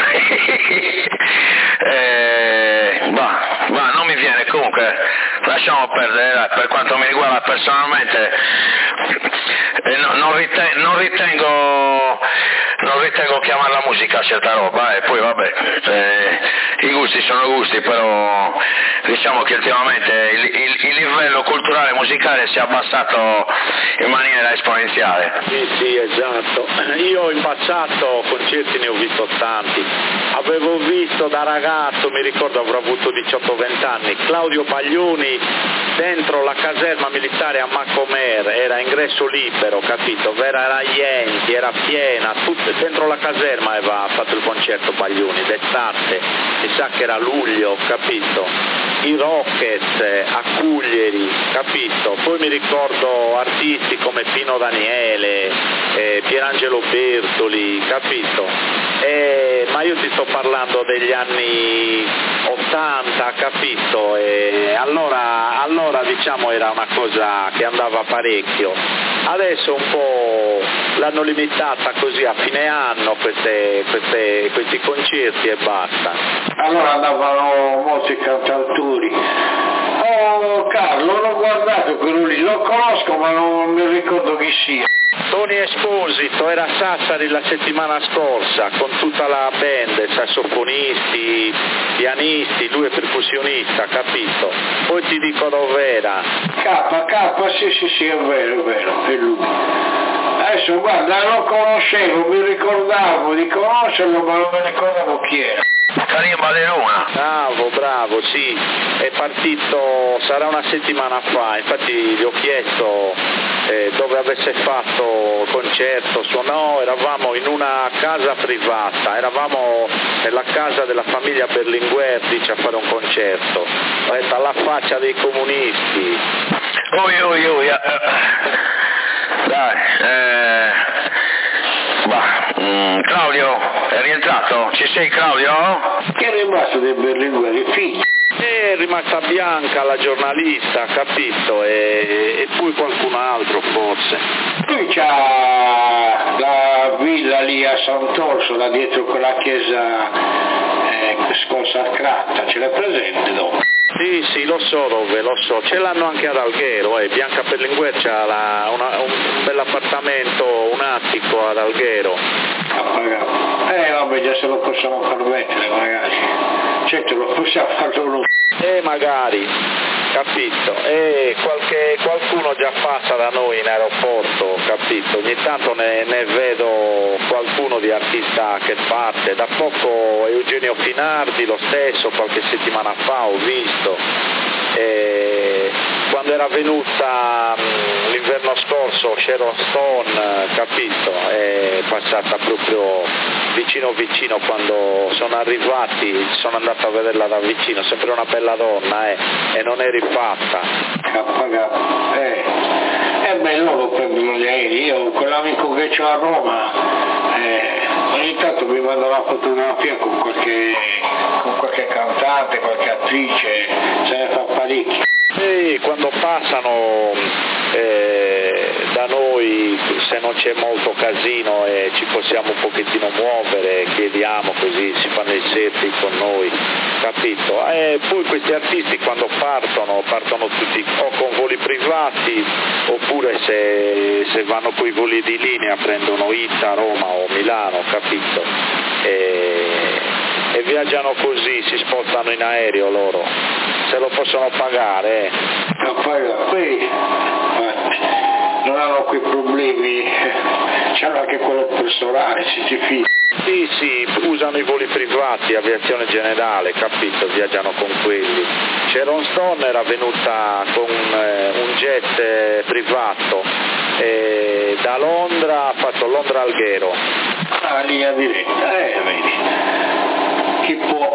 Non mi viene, comunque lasciamo perdere. Per quanto mi riguarda personalmente non ritengo chiamarla musica a certa roba, e poi vabbè, i gusti sono gusti, però diciamo che ultimamente il livello culturale musicale si è abbassato in maniera esponenziale. Sì, esatto. Io in passato concerti ne ho visto tanti. Avevo visto da ragazzo, mi ricordo avrò avuto 18-20 anni, Claudio Baglioni dentro la caserma militare a Macomer, era ingresso libero, capito? Era Ienti, era piena, dentro la caserma aveva fatto il concerto Baglioni, d'estate, mi sa che era luglio, capito? I Rockets a Cuglieri, capito? Poi mi ricordo artisti come Pino Daniele, Pierangelo Bertoli, capito? Ma io ti sto parlando degli anni 80, capito? E allora diciamo era una cosa che andava parecchio. Adesso un po' l'hanno limitata così a fine anno questi concerti e basta. Allora andavano molti cantautori. Oh Carlo, l'ho guardato quello lì, lo conosco ma non mi ricordo chi sia. Tony Esposito era a Sassari la settimana scorsa con tutta la band, sassofonisti, pianisti, lui è percussionista, capito? Poi ti dico dov'era. K, sì, è vero, è lui. Adesso guarda, lo conoscevo, mi ricordavo di conoscerlo ma non mi ricordavo chi era. Karim De Luna. Bravo, sì, è partito, sarà una settimana fa, infatti gli ho chiesto dove avesse fatto il concerto, no, eravamo in una casa privata, eravamo nella casa della famiglia Berlinguer, dice, a fare un concerto, ho detto alla faccia dei comunisti. Claudio, è rientrato? Ci sei, Claudio? Che è rimasto dei Berlinguer, il figlio? È rimasta Bianca, la giornalista, capito? E poi qualcun altro forse. Lui c'ha la villa lì a Sant'Orso, là dietro quella chiesa sconsacrata, ce l'hai presente dopo? Sì, lo so, ce l'hanno anche ad Alghero, Bianca Berlinguer c'ha un bell'appartamento, un attico ad Alghero. Vabbè, già se lo possiamo permettere magari, certo lo possiamo fare loro. Magari, capito, qualcuno già passa da noi in aeroporto, capito, ogni tanto ne vedo qualcuno di artista che parte, da poco Eugenio Finardi lo stesso, qualche settimana fa ho visto, quando era venuta l'inverno scorso Sharon Stone, capito, è passata proprio vicino quando sono arrivati, sono andato a vederla da vicino, sempre una bella donna e non è rifatta. Loro prendono gli aerei, io quell'amico che c'ho a Roma ogni tanto mi manda una fotografia con qualche cantante, qualche attrice, se ne fa parecchio. E quando passano da noi, se non c'è molto casino e ci possiamo un pochettino muovere, chiediamo, così si fanno i selfie con noi, capito? E poi questi artisti quando partono tutti o con voli privati oppure se vanno con i voli di linea prendono Ita, Roma o Milano, capito? E viaggiano così, si spostano in aereo loro, se lo possono pagare. Poi non hanno quei problemi, c'hanno anche quello personale, si ti fida. Sì, usano i voli privati, aviazione generale, capito, viaggiano con quelli. Sharon Stone era venuta con un jet privato da Londra ha fatto Londra-Alghero. Ah, linea diretta, vedi, chi può,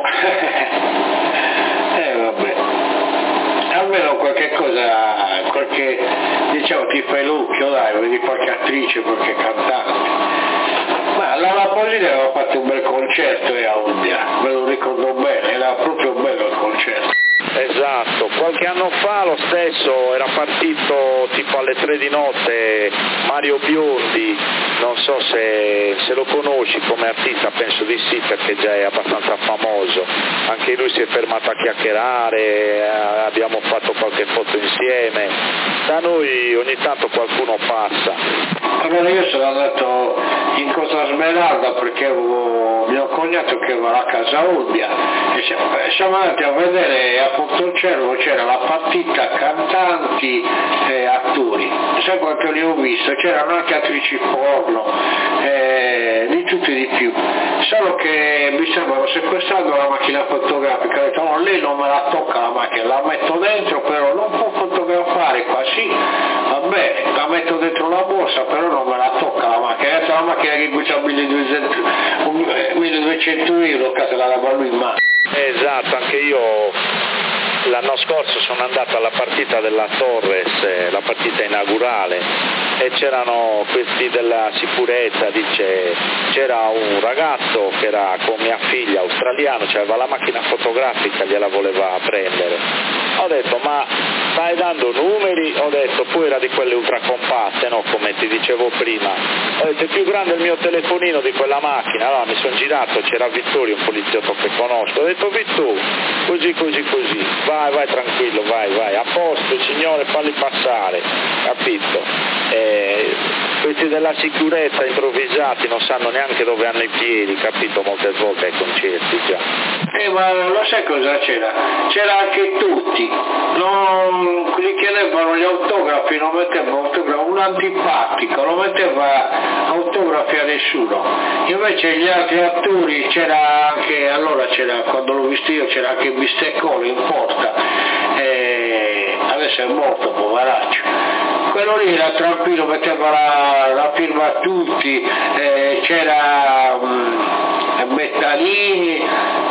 vabbè, almeno qualche cosa, diciamo ti fai l'occhio, dai, vedi qualche attrice, qualche cantante. Ma la Napolini aveva fatto un bel concerto a Olbia, me lo ricordo bene, era proprio bello il concerto. Esatto, qualche anno fa lo stesso era partito tipo alle 3 di notte Mario Biondi, non so se lo conosci come artista, penso di sì perché già è abbastanza famoso, anche lui si è fermato a chiacchierare, abbiamo fatto qualche foto insieme, da noi ogni tanto qualcuno passa. Allora io sono andato in Costa Smeralda perché avevo mio cognato che va a casa Olbia e siamo andati a vedere a Portocervo, c'era la partita cantanti e attori, sai quanto li ho visto, c'erano anche attrici porno, di tutto e di più, solo che mi sembrano sequestrando la macchina fotografica, ho detto no, lei non me la tocca la macchina, la metto dentro però non può fotografare qua, sì, va bene, la metto dentro la borsa però non me la tocca la macchina, la macchina che custa 1200 euro, che la lava lui in mano. Esatto, anche io l'anno scorso sono andato alla partita della Torres, la partita inaugurale, e c'erano questi della sicurezza, c'era un ragazzo che era con mia figlia australiano, aveva la macchina fotografica, gliela voleva prendere. Ho detto ma stai dando numeri? Ho detto poi era di quelle ultracompatte, no? Come ti dicevo prima. Ho detto è più grande il mio telefonino di quella macchina, allora mi sono girato, c'era Vittorio, un poliziotto che conosco, ho detto Vittorio, così, vai tranquillo, vai, a posto signore, falli passare, capito? Questi della sicurezza improvvisati non sanno neanche dove hanno i piedi, capito, molte volte ai concerti già. Ma lo sai cosa c'era? C'era anche tutti, quelli che chiedevano gli autografi non mettevano autografi, un antipatico, non metteva autografi a nessuno, invece gli altri attori c'era anche, allora quando l'ho visto io c'era anche Bisteccolo in porta, adesso è morto poveraccio, quello lì era tranquillo, metteva la firma a tutti, c'era Bettanini,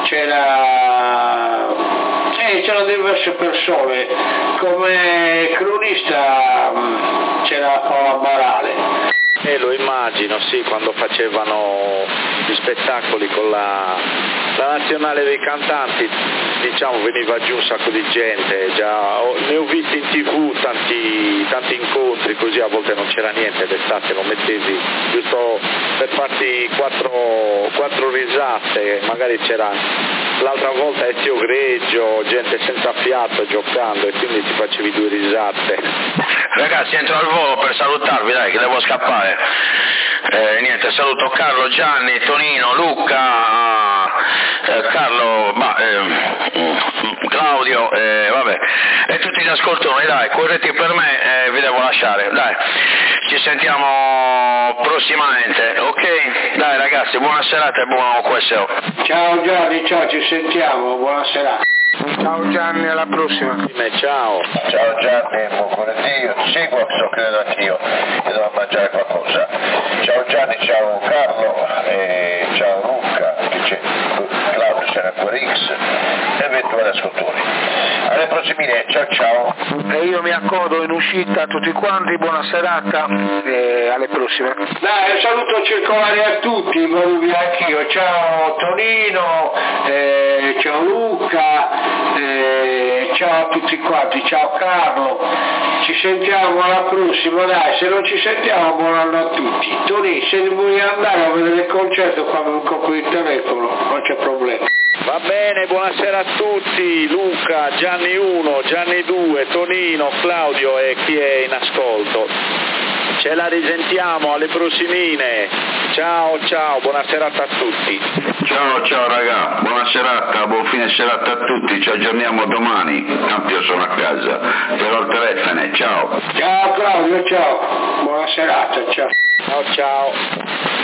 c'erano diverse persone, come cronista c'era Paola Barale. Lo immagino, sì, quando facevano gli spettacoli con la nazionale dei cantanti, diciamo, veniva giù un sacco di gente, ne ho visti in TV tanti incontri, così a volte non c'era niente, d'estate lo mettevi giusto per farti quattro risate, magari c'era l'altra volta Ezio Greggio, gente senza fiato giocando e quindi ti facevi 2 risate. Ragazzi, entro al volo per salutarvi, dai, che devo scappare. Niente, saluto Carlo, Gianni, Tonino, Luca, Carlo, Claudio, vabbè, e tutti gli ascoltatori, dai, corretti per me, vi devo lasciare, dai, ci sentiamo prossimamente, ok? Dai ragazzi, buona serata e buon QSO. Ciao Gianni, ciao, ci sentiamo, buona serata. Ciao Gianni, alla prossima. Ciao. Ciao Gianni, buon Dio, ti seguo, credo anch'io, che devo mangiare qualcosa. Ciao Gianni, ciao Carlo, ciao Luca, che c'è Claudio, c'è ancora X, e eventuali ascoltatori. Alle prossime, ciao. E io mi accodo in uscita a tutti quanti, buona serata e alle prossime. Dai, un saluto circolare a tutti, vado via anch'io, ciao Tonino, ciao Luca, ciao a tutti quanti, ciao Carlo, ci sentiamo alla prossima, dai, se non ci sentiamo buon anno a tutti. Tony, se vuoi andare a vedere il concerto fammi un colpo di telefono, non c'è problema. Va bene, buonasera a tutti, Luca, Gianni 1, Gianni 2, Tonino, Claudio e chi è in ascolto. Ce la risentiamo alle prossimine. Ciao, buona serata a tutti. Ciao raga, buona serata, buon fine serata a tutti, ci aggiorniamo domani, tanto io sono a casa, però al telefono, ciao. Ciao Claudio, ciao, buona serata, ciao. Ciao.